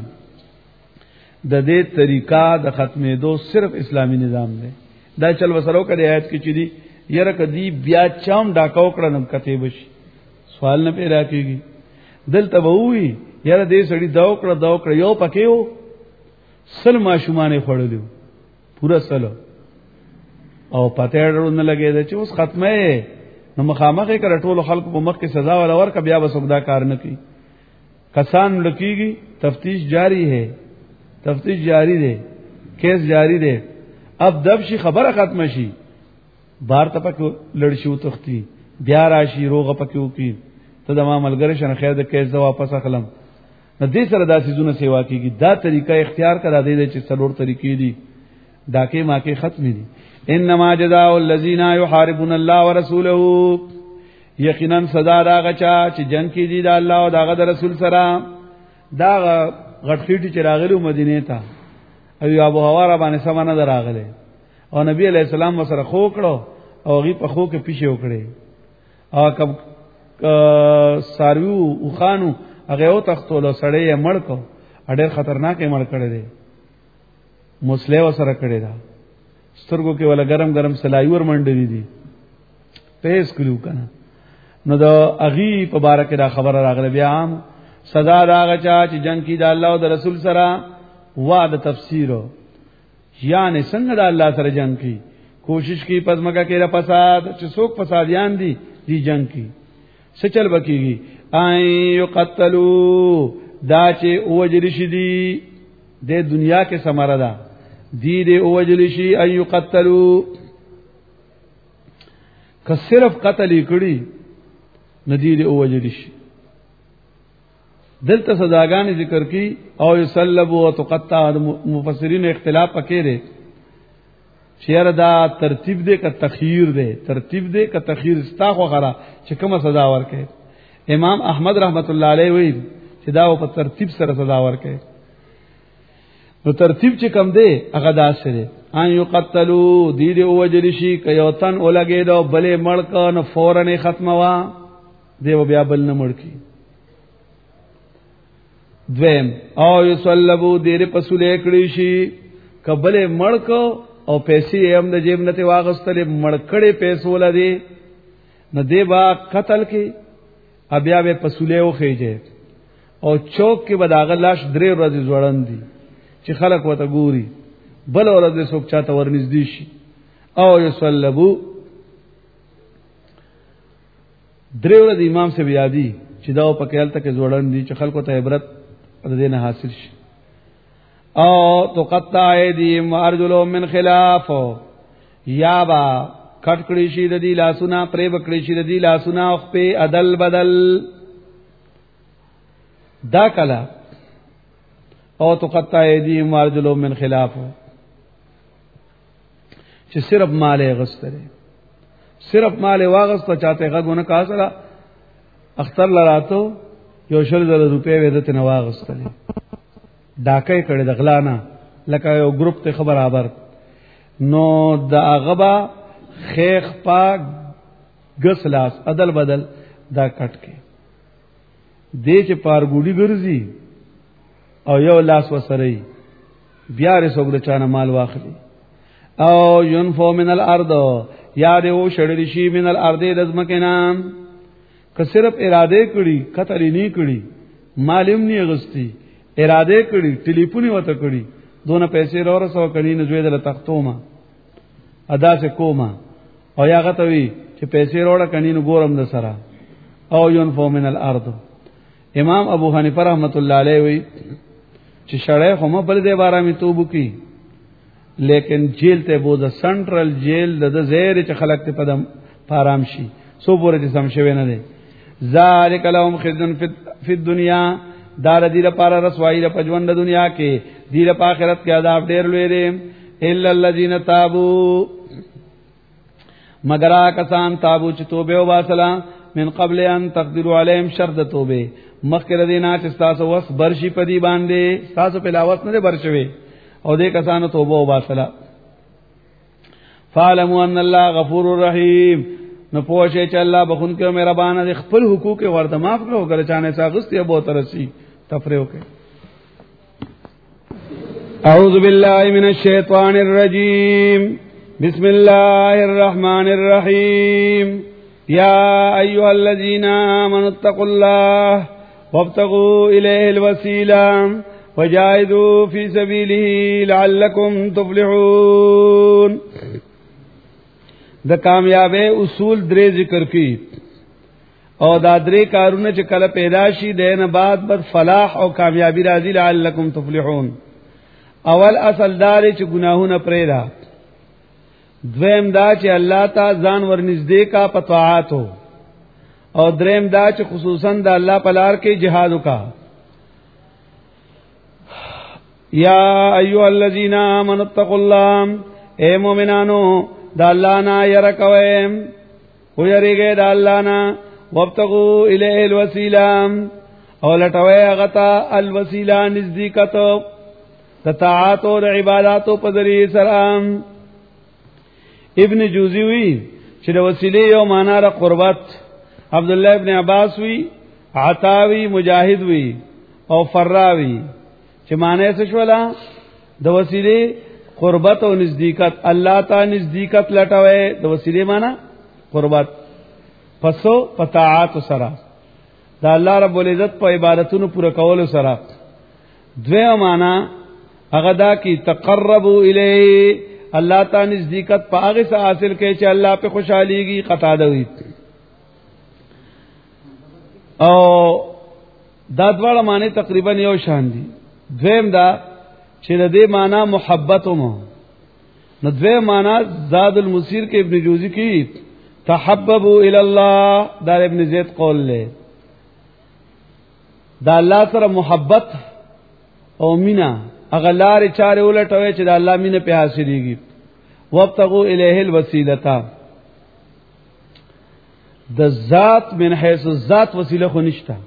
د دې طریقہ د ختمې دو صرف اسلامی نظام دی دا چل وسرو کړي آیت کې چې دی یره کدی بیا چام ډاکاو کړنم کته بشي سوال نه پیدا کیږي دلته ووي یره دې سړی دا وکړه یو پکې و سل ماشومانه خړلو پورا سل او پته ډرونه لګیدا چې اوس ختمه نو مخامخه کړه ټول خلکو په مخ کې سزا ولا ورکه بیا وسوګدا کار نه کوي کسان لکېږي تفتیش جاری ہے تفتیش جاری دے کیس جاری دے اب دب شي خبره ختم شي بار ته پک لړشو تختی بیا راشي روغه پکيو کی ته د ما ملګری شنه خیر د کیس واپس اخلم نو دې سره داسې زونه سیوا کیږي دا طریقہ اختیار کړه دې چې څلور طریقې دي داکه ماکه ختم دي انما جزاء الذين يحاربون الله ورسوله یقینا سزا دا غچا چې جنگ کې دي د الله او دغه د رسول سره دا غټخېټي چې راغلو مدینه ته او ابو هوا را باندې سمانه دراغله او نبی علیہ السلام وسره خو کړو او غي په خو کې پیښه وکړي او کب ساروی او خانو هغه او تختولو سړی مړ کو اډر خطرناک مړ کړي دي مسله وسره کړي دا سترګو کې ولا ګرم سلایور منډې دي پیس کړو کنه نو دا اغي په بارک دا خبره راغله بیا عام سزا راغچا چې جنگ کې د الله او د رسول سره وعده تفسیر یعنی څنګه د الله سره جنگ کی کوشش کی پزماګه کې را فساد چې څوک فسادیان دي دی جنگ کی سچل بکیږي ان یقتلوا دا چې اوجل شي دی د دنیا کې سمره ده دی د اوجل شي ان یقتلوا که صرف قتل کړي ندی د اوجل شي دلته سزاګان ذکر کی او یصلبوا وتقطع مفسرین اختلاف پکې دي چیر دا ترتیب دے کا تخیر دے ترتیب دے کا تخیر استاخو غرا چې کومه سزا ورکړي امام احمد رحمت الله علیه وی چې دا په ترتیب سره سزا ورکړي نو ترتیب چې کم دی هغه دا سره ان یقتلوا دی دی وجل شي کيوتن اولګي دو بلې مړک نو فورن ختموا دیو بیا بل نه مړکی دویم او یصلبوا دی پسولې کړي شي کبلې مړک او پیسې هم د جیب نته واغستلې مړکړې پیسو لدی نه دی با قتل کې بیا به پسولې او خېجه او چوک کې بداغه لاش درې ورځې ځوړندې چې خلک وته ګوري بل ورځ څوک چاته ورنږدې شي او یصلبو درې ورځې امام سے بیادی چې دا په کېل تک ځوړندې چې خلکو ته عبرت دې نه حاصل شي او تقطع ایدیهم وارجلهم من خلاف یا با کټ کړي شي د دې لاسونه پرې بکړي شي د دې لاسونه او په عدل بدل دا کلا او تقطع ایدیهم وارجلهم من خلاف چې صرف مال غستره صرف مال واغسته چاته غونه کاسره اختر لراتو یو شل زره روپے ودته نه واغستله ډاکې کړي د غلانا لکه یو گروپ ته خبر آبر نو د اغبا خیخ پا غسلاس عدل بدل دا کټ کې دې چې پارګوډي ګرځي او یو لاس وسري بیا رسوګ د چانه مال واخلي او ينفو من الارض یا دې او شړل شي من الارض د ځمکنام که صرف اراده کړي قتل نه کړي مالم نه غستی اراده کړي ټلیفون وته کړي دونه پیسې ورسو کړي نه زوی دل تختوما ادا سے کوما او یا غتوی چې پیسې وروړه کړي نو ګورم د سره او ينفو من الارض امام ابو حنیفه رحمت الله علیه وی چې شړې هم بل دې بارا می توبو کی لیکن جیل ته بو د سنټرل جیل د زیر چې خلق ته پدم پارام شي سو پورې چې سم شوی نه دي ذالک لهم خزن فی الدنیا دار دی لپاره رسوایی د پجوند دنیا کې دی په آخرت کې عذاب ډیر لوی دی الا الذين تابوا مگر کسان تابو چې توبه او واسلا من قبل ان تقدروا علیهم شرط توبه مخکره دینا چې تاسو وس برشي پدی باندې تاسو په لاوت نه برشوي او دې کسانو توبه او واسلا فعلموا ان الله غفور رحیم نو پوښی چې الله بخون کې مهربان دی خپل حقوق ورته معاف کړو کله چانه ساغستی به ترسي تفریو کې اعوذ بالله من الشیطان الرجیم بسم الله الرحمن الرحیم یا ایها الذين آمنوا اتقوا الله وابتغوا الیه الوسیلة وجاهدوا فی سبیله لعلکم تفلحون د کامیابی اصول درې ذکر کی او دا درې کارونه چې کله پیدا شي دینه بعد بد فلاح او کامیابی راځي لعلکم تفلحون اول اصل دار چې گناهونه پرېدا دویم دا چې الله تعالی ځان ورنږدې کا پطاعاتو او دریم دا چې خصوصا د الله په لار کې جهاد وکا یا ایها الذین آمنوا اتقوا الله اے مومنانو دا الله نه ير کوي او یریږي دا الله نه وابتغوا الیه الوسیلہ او لټوي غتا الوسیلہ نزدېکت د طاعات او د عبادت په ذریعہ سره ابن جوزی وی چې د وسیلې یو معنا را قربت عبد الله ابن عباس وی عطاوی مجاهد وی او فراوی چې معنی څه شولا د وسیلې قربت او نزدېکت الله تعالی نزدېکت لټوي د وسیلې معنا قربت پسو پتاعات سره دا الله رب العزت په عبادتونو پوره کول سره دوی معنا هغه دا کی تقربوا الیه الله تعالی نزدېکت په هغه څه حاصل کوي چې الله په خوشاليږي قطاده وي او دا دواړه معنی تقریبا یو شان دي. دویم دا چې د دې معنی محبت مو نو دویم معنی زاد المسیر کې ابن جوزی کی تحببوا الی الله دا ابن زید قول له دا الله سره محبت او مینا اغلار چاره ولټوي چې دا الله مینه په حاصلېږي. وابتغوا الیه الوسیلۃ د ذات من حیث الذات وسیله خو نشتا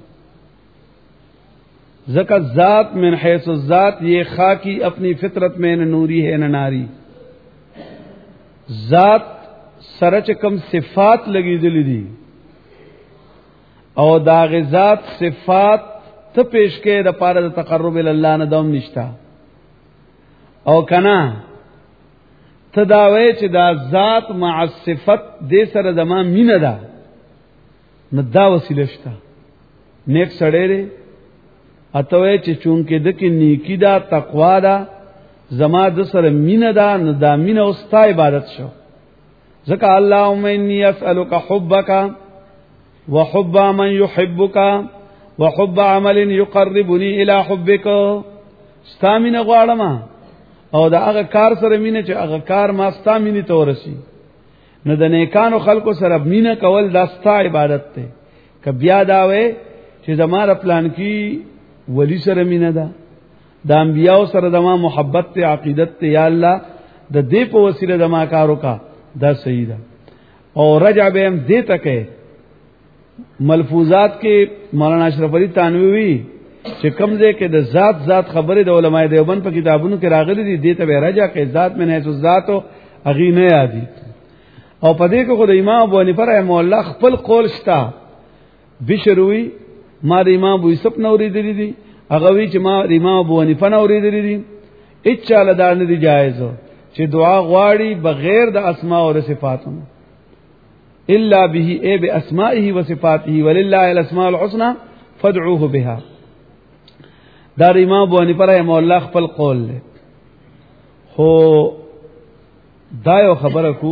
ذکر ذات من حیث الذات یہ خاکی اپنی فطرت میں نہ نوری ہے نہ ناری. ذات سرچ کم صفات لگی دلی دی او داغ ذات صفات ته پیش کې د پاره د تقرب ال الله نه دوم نشتا او کنا تداوی چې دا ذات مع صفت دې سره زما مینه ده نو دا وسیله شتا. نیک سړی دی اتوې چې چونکه د کې نیکی دا تقوا دا زما د سره مینه ده نو دا مینه او ستا عبادت شو. ذکر اللهم انی اسالک حبک وحب من يحبك وحب عمل يقربني الى حبك. ستا مینه غواړم او دا هغه کار سره مینه چې هغه کار ما ستا مینه ته ورسی. نو د نیکانو خلقو سره مینه کول دا ستا عبادت ته. ک بیا دا وې چې زماره پلان کی ولی سره مینه ده د انبیاء سره دما محبت ته عقیدت ته یا الله د دې په وسیله دما کارو کا دا صحیح ده. او رجع به هم دې تکه ملفوظات کې مولانا اشرف علي تانوی چې کمزه کې د ذات خبره د علماء دیوبند په کتابونو کې راغلي دي دې ته به رجع کې ذات من حيث الذات او اغي نه یادي. او پدې کې خو د امام ابو حنیفه رحمه الله خپل قول شتا بشروي ما د امام ابو یوسف نوري دي هغه وی چې ما د امام ابو حنیفه نوري دي اچاله دا نه دي جایز چې دعا غواړي بغیر د اسماء او صفاتو الا به ای باسمائه وصفاته ولله الاسماء الحسنى فادعوه بها. دا امام ابو حنیفه رحمه الله خپل قول له هو دا یو خبره کو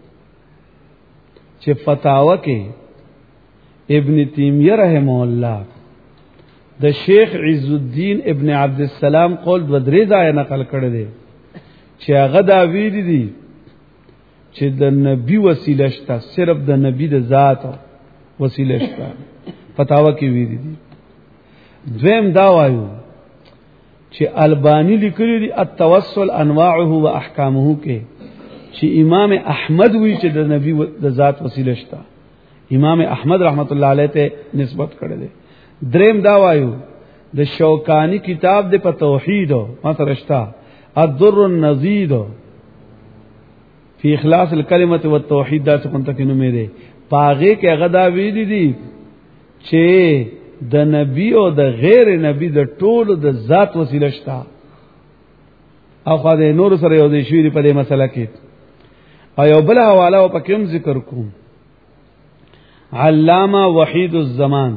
چې فتاوا کې ابن تیمیہ رحمه الله د شیخ عز الدین ابن عبد السلام قول د درې ځای نقل کړی دی چې هغه دا ویل دي چې د نبی وسیله شته صرف د نبی د ذات وسیله شته فتاوا کې ویل دي. دویم دا وایو چې البانی لیکلی دی التوسل انواعه و احکامه کې چې امام احمد وی چې د نبی د ذات وسیله شته امام احمد رحمت الله علیه ته نسبت کړی دی. دریم دا وایو د شوکانی کتاب د په توحید ما سرشتہ الدر النزید فی اخلاص الکلمه والتوحید دا څنګه تکینو مې ده پاغه کې هغه دا وی دي چې د نبی او د غیر نبی د ټولو د ذات وسیله شته او خو د نور سره یو ځای شوی په دې مسله کې. او یو بل حواله او پکې هم ذکر کوم علامہ وحید الزمان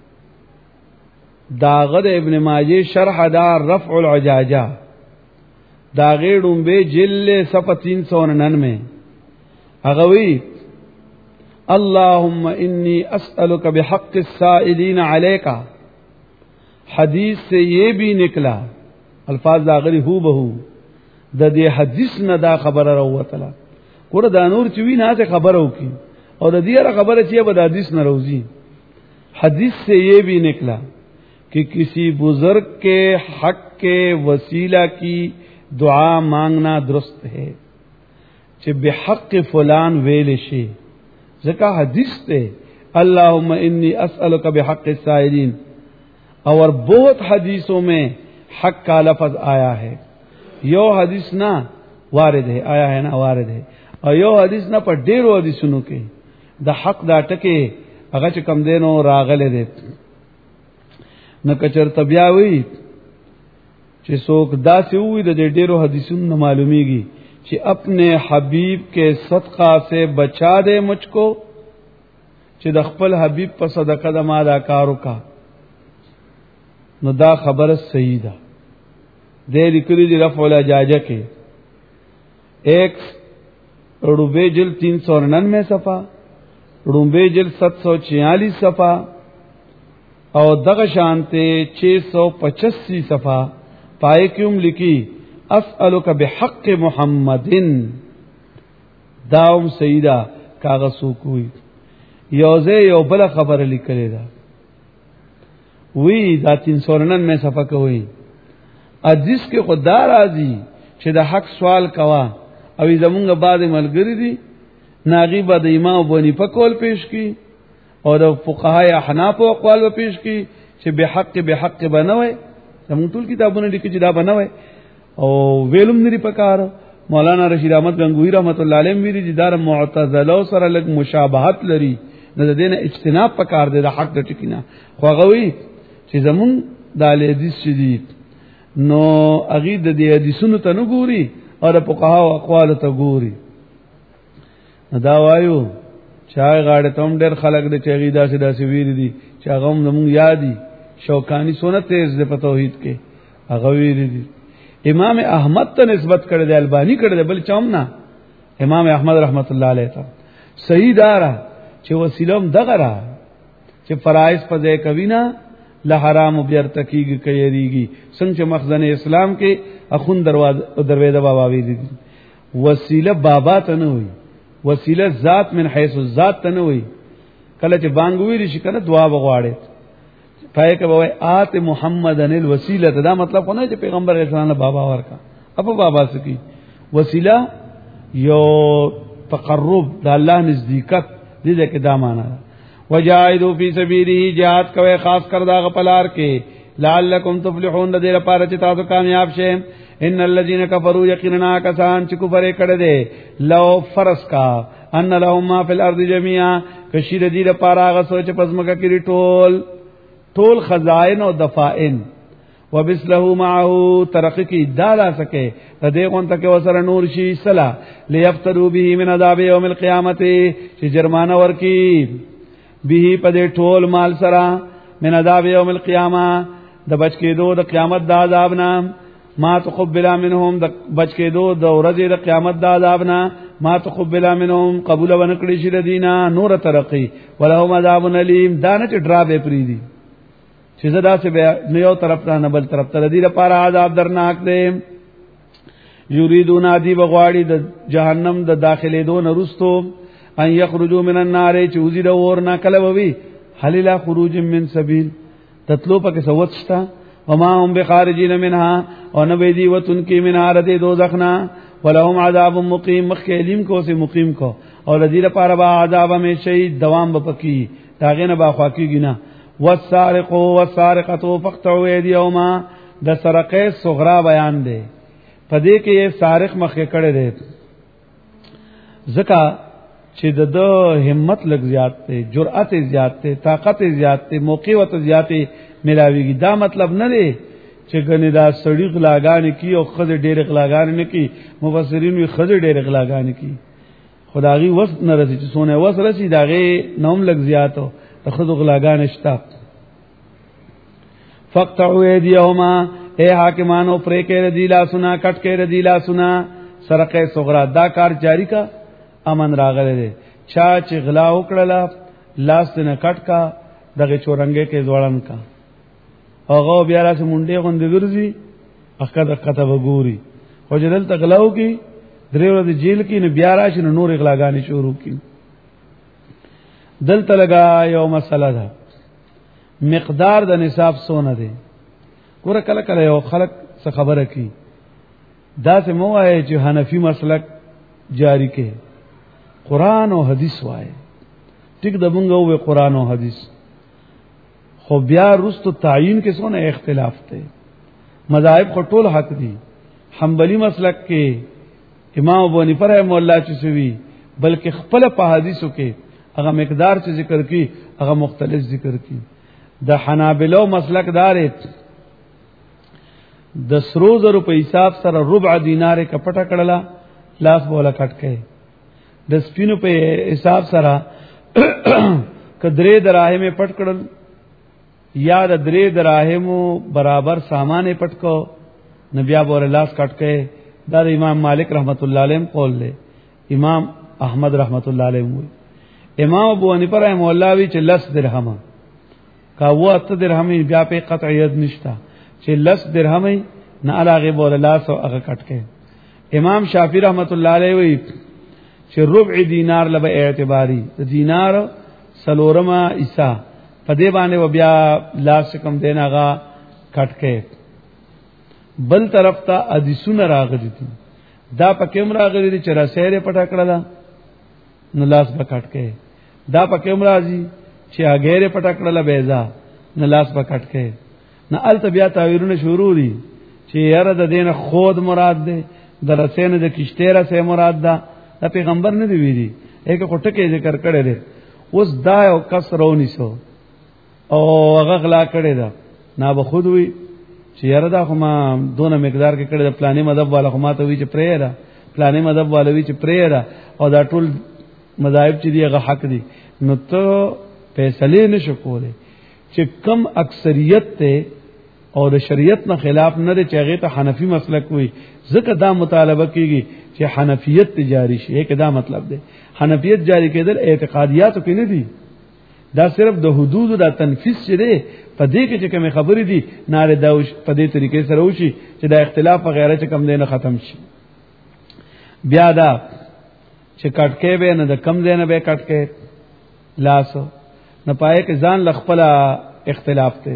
داغد ابن ماجه شرح دار رفع العجاجہ داغیڑوں بے جل صفحہ 399 اغوی اللہم انی اسألک بحق السائلین علیکا. حدیث سے یہ بھی نکلا الفاظ داغلی ہو بہو دا دی حدیث نہ دا خبر روتلا کوڑا دا نور چوی نا سے خبر ہو کی اور دا دیارا خبر چیئے با دا حدیث نہ روزی. حدیث سے یہ بھی نکلا کہ کسی بزرگ کے حق کے وسیلہ کی دعا مانگنا درست ہے کہ بحق فلان ویل شی ذکا حدیث تے اللہم انی اسألک بحق السائلین. اور بہت حدیثوں میں حق کا لفظ آیا ہے یو حدیث نہ وارد ہے آیا ہے نا وارد ہے اور یو حدیث نہ پر ډیرو حدیثونو کې د حق دا ټکي هغه چې کم دینو راغله دي نو کچر تبیا وی چې څوک داسې وي د ډیرو حدیثونو معلومیږي چې اپنے حبیب کے صدقہ سے بچا دے مجھ کو چې د خپل حبیب په صدقه د ما دا کارو کا نو دا خبر صحیح ده. دې لیکلي دی رفع الجاجہ کې ایک ربع جلد 399 صفحہ ربع جلد 746 صفحہ او دغه شانته 685 صفحه پای کوم لکی اسالک بحق محمدن داوم سیدا کاغذو کوي یوزه یو بل خبر لیکلی دا وی دا 399 صفحه کوي حدیث کې خدا راځي چې د حق سوال کوا او زمونږ بعد ملګری دي ناغي به د امام ابو حنیفه کول پیش کی او د فقهای احناف او اقوال پیش کی چې به حق بنوي زمون ټول کتابونه لیکي چې دا بنوي او ویلم نری پکار مولانا رشید احمد غنگوہی رحمت الله علیه ویلي چې دا معتزله سره لګ مشابهت لري نه د دینه اجتناب پکار دی د حق د ټکینا خو غوي چې زمون د حدیث شدید نو اغه د دې حدیثونو ته نه ګوري او د فقها او اقوال ته ګوري دا وایو چای غاړه تم ډېر خلک د چغی داسې ویری دي چې هغه موږ یادي شوکانی سنت تیز د توحید کې هغه ویری دي امام احمد ته نسبت کړي د البانی کړي بل چوم نه امام احمد رحمت الله علیه ته صحیح دارا چې وسیلم دغه را چې فرایض په ځای کوي نه له حرام بیرتکیږي کويږي څنګه مخزن اسلام کې اخون دروازه بابا وی دي وسیله بابا ته نه وي وسیله ذات من حيث الذات ته نه وي کله چې بانګ ویل شي کنه دعا بغواړي پای کې وای آت محمدن الوسیله دا مطلب نه چې پیغمبر اسلام بابا ورکا اپا بابا سکی وسیله یو تقرب د الله نزدېکت دې کې دا معنا وجاهدوا فی سبیله جهاد کوي خاص کر دا غپلار کې لعلکم تفلحون دې لپاره چې تاسو کامیاب شئ ان الذين كفروا يقينا كسان چې کفر کړه دې لو فرض کا ان لهم ما فی الارض جميعا کشیر دې لپاره هغه سوچ پزماکه کې ټول خزائن او دفائن وبسله معه ترقی دالا سکے دې غون تک وسره نور شي صلا ليفتروا به من عذاب يوم القيامه چې جرمانه ورکی به پدې ټول مال سره من عذاب يوم القيامه د بچ کېدو د قیامت د عذاب نه ما تقبل منهم د بچ کېدو د ورځې د قیامت د عذاب نه ما تقبل منهم قبول ونکړي شي د دینه نور ترقی ولهم عذاب الیم دانه ډرا به پریدي چې زدا سے نه یو طرف ته نه بل طرف ته دې لپاره عذاب درناک دی یریدون ادی بغواړي د جهنم د داخلي دون رستو ان یخرجوا من النار چې وزي د اور نه کله وي حللا خروج من سبیل تطلو پک سوتشتا وما هم بخارجین منها او نبیدی وتن کی من ارد دوزخنا ولهم عذاب مقیم مخکلیم کو سے مقیم کو اور دې لپاره با عذاب همیشه دوام بپکی داغه نه با خواکیږي نه والسارق والسارقه فقطعوا ايديهما د سرقه صغرا بیان دی پدې کې یې سارق مخه کړي دی زکه چې د همت لګ زیات ته جرأت زیات ته طاقت زیات ته موقع وت زیات ملاويږي دا مطلب نه دی چې ګنې دا سړی غلاګان کی او خزه ډېر غلاګان نه کی مفسرین وی خزه ډېر غلاګان کی خدایي وس نه رسي چې سونه وس رسي داغه نوم لګ زیاتو تخذ غلاګان اشتا فقطعوا ايديهما اے حاکمانو پرې کې ردیلا سنا کټ کې ردیلا سنا سرقه صغرا دا کار جاری کا امن راغله دي چا چې غلا وکړه لاس نه کټ کا دغه چورنګې کې ځوړن کا هغه بیا راځي مونډې غوندې ګرځي اخکا د کتاب ګوري خو جدل تغلاو کې درې ورځې جیل کې نه بیا راشي نو نور غلاګانی شروع کی دلته لگا یو مسله ده مقدار د نصاب سونه ده ګوره کله کله یو خلق څه خبره کی دا څه مو وایي چې حنفي مسلک جاری کې قران او حدیث وایي ټیک د مونږ او قران او حدیث خو بیا رستو تعیین کې سونه اختلاف ته مذاهب خو ټول حق دي حنبلی مسلک کې امام ابو حنیفه رحمه الله چې سوي بلکې خپل په حدیثو کې هغه مقدار چې ذکر کی هغه مختلف ذکر کی د حنابلو مسلک دار د سرو زرو په حساب سره ربع دینار کپټه کړلا لاس بوله کټ کړي د سپینو په حساب سره کدرې دراهم پټ کړل یا د درې دراهمو برابر سامان پټ کو نبي ابو لاس کټ کړي دا امام مالک رحمت الله علیه قول له امام احمد رحمت الله علیه امام ابو حنیفه رحمه الله وی چې لس درهم کا و ات درهم بیا په قطعیت نشتا چې لس درهم نه علاوه بول لاس او هغه کټ کې. امام شافعی رحمت الله علیه وی چې ربع دینار لبه اعتباری دینار سلورما عیسا په دې باندې و بیا لاس کم دیناغه کټ کې. بل طرف ته حدیثونه راغلي دي دا پکې راغلي دي چې را سیره پټه کړل نو لاس به کټ کې. دا پکې راځي چې هغه پټه کړل بیزا نو لاس به کټ کې. نه ال طبيعت تعبیرونه شروع دي چې یاره د دین خود مراد ده درسینه د کشتیره سه مراد ده. دا پیغمبر نه دی ویلي یک کوټه کې ذکر کړی دی. اوس دا یو کس رونی سو او هغه غلا کړی دا نه به خود وی چې یاره دا خو ما دونه مقدار کې کړی د پلانې مذهب والا خو ما ته وی چې پرې را پلانې مذهب والا وی چې پرې را او دا ټول مذاهب چې دی هغه حق دي. نو ته فیصله نشو کولای چې کم اکثریت ته او د شریعت نه خلاف نه دی چې هغه ته حنفي مسلک وي ځکه دا مطالبه کیږي چې حنفیت جاری شي. کې دا مطلب دی حنفیت جاری کېدل اعتقادیاتو کې نه دي دا صرف د حدود د تنفیذ چره په دې کې چې کوم خبرې دي ناره دا په دې طریقې سره وشي چې دا اختلاف وغیرہ چې کم دینه ختم شي. بیا دا چې کټکې به نه د کم دینه به کټکې لاس نه پای کې ځان لخپل اختلاف ته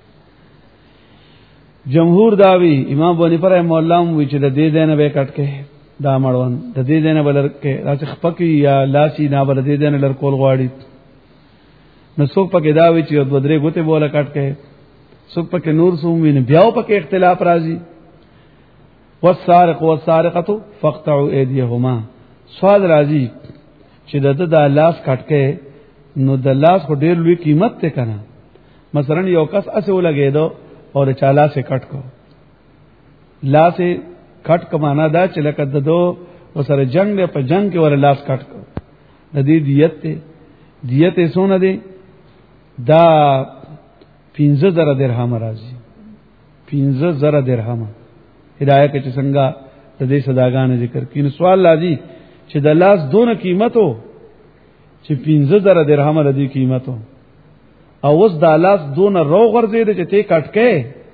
جمهور داوی امام بونی پر مولا وی چې د دې دینه به کټکې دا مړون د دې دینه بلر کې راځي خپکی یا لاسی نه بل دې دینه لر کول غواړي. نو څوک پکې دا وی چې د بدرې غوته بوله کټکې څوک پکې نور سومین بیاو پکې اختلاف راځي. والسارق والسارقه فقطعوا ايديهما سوال راځي چې د لاس کټکې نو د لاس خو ډېر لوی قیمت ته کنه. مثلا یو کس اسه ولګېدو اور چالا سے کټ کو لا سے کټ کمانا دا چې لکه ددو وسره جنگ نه په جنگ کې ور لاس کټ کو د دې دیت سونه دي دا 15000 درهم راځي 15000 درهم هدايه کې څنګه د دې صداګان ذکر کین سوال راځي چې د لاس دونه قیمتو چې 15000 درهم ردی قیمتو او اوس د لاس دونه رو غرزید چې ته کټکې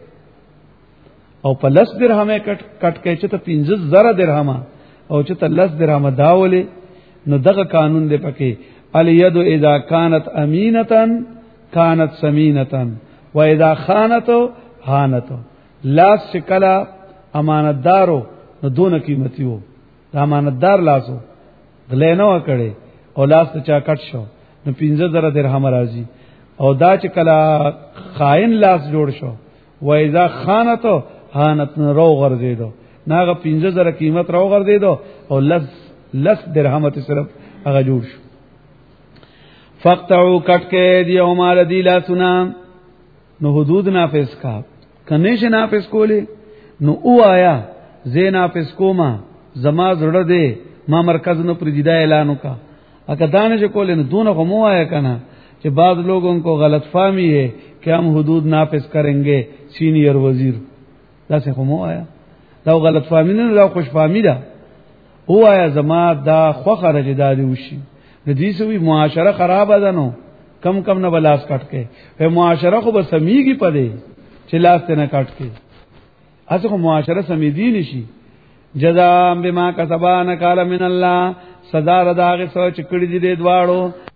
او په لس درهم کټکې چې ته 15000 درهم او چې ته لس درهم داولې نو دغه قانون دی پکې الید اذا كانت امینه كانت سمینه و اذا خانت هانت. لاس شکلا امانتدارو نو دونه قیمتي وو د امانتدار لاسو غلې نه وکړي او لاس ته چا کټ شو نو 15000 درهم راځي. او دا چې کلا خائن لاس جوړ شو و اذا خانتو هانت رو غرزیدو ناغه 15000 قیمت رو غرزیدو او لس درهم ته صرف هغه جوړ شو. فقطعوا کټکې دی او مال دی لا سنا نو حدود نافذ کا کنه ش نافذ کوله نو او آیا زه نافذ کوما زما زړه دی ما مرکز نو پرجیدا اعلان وکا اګه دانه کوله نو دونه کوم آیا کنه کہ بعض لوگوں کو غلط فہمی ہے کہ ہم حدود نافذ کریں گے سینئر وزیر دا سے خمو آیا دا غلط فہمی نه دا خوش فہمی دا او آیا زما دا خو خرج دادی وشي ندی سوی معاشره خراب ده نو کم نه بلاس کټ کې په معاشره خو به سميږي پدې چې لاس ته نه کټ کې اسه خو معاشره سمېدی نشي. جزاء بما کسبان قال من الله صدا رداغه سوچ کړي دي دواړو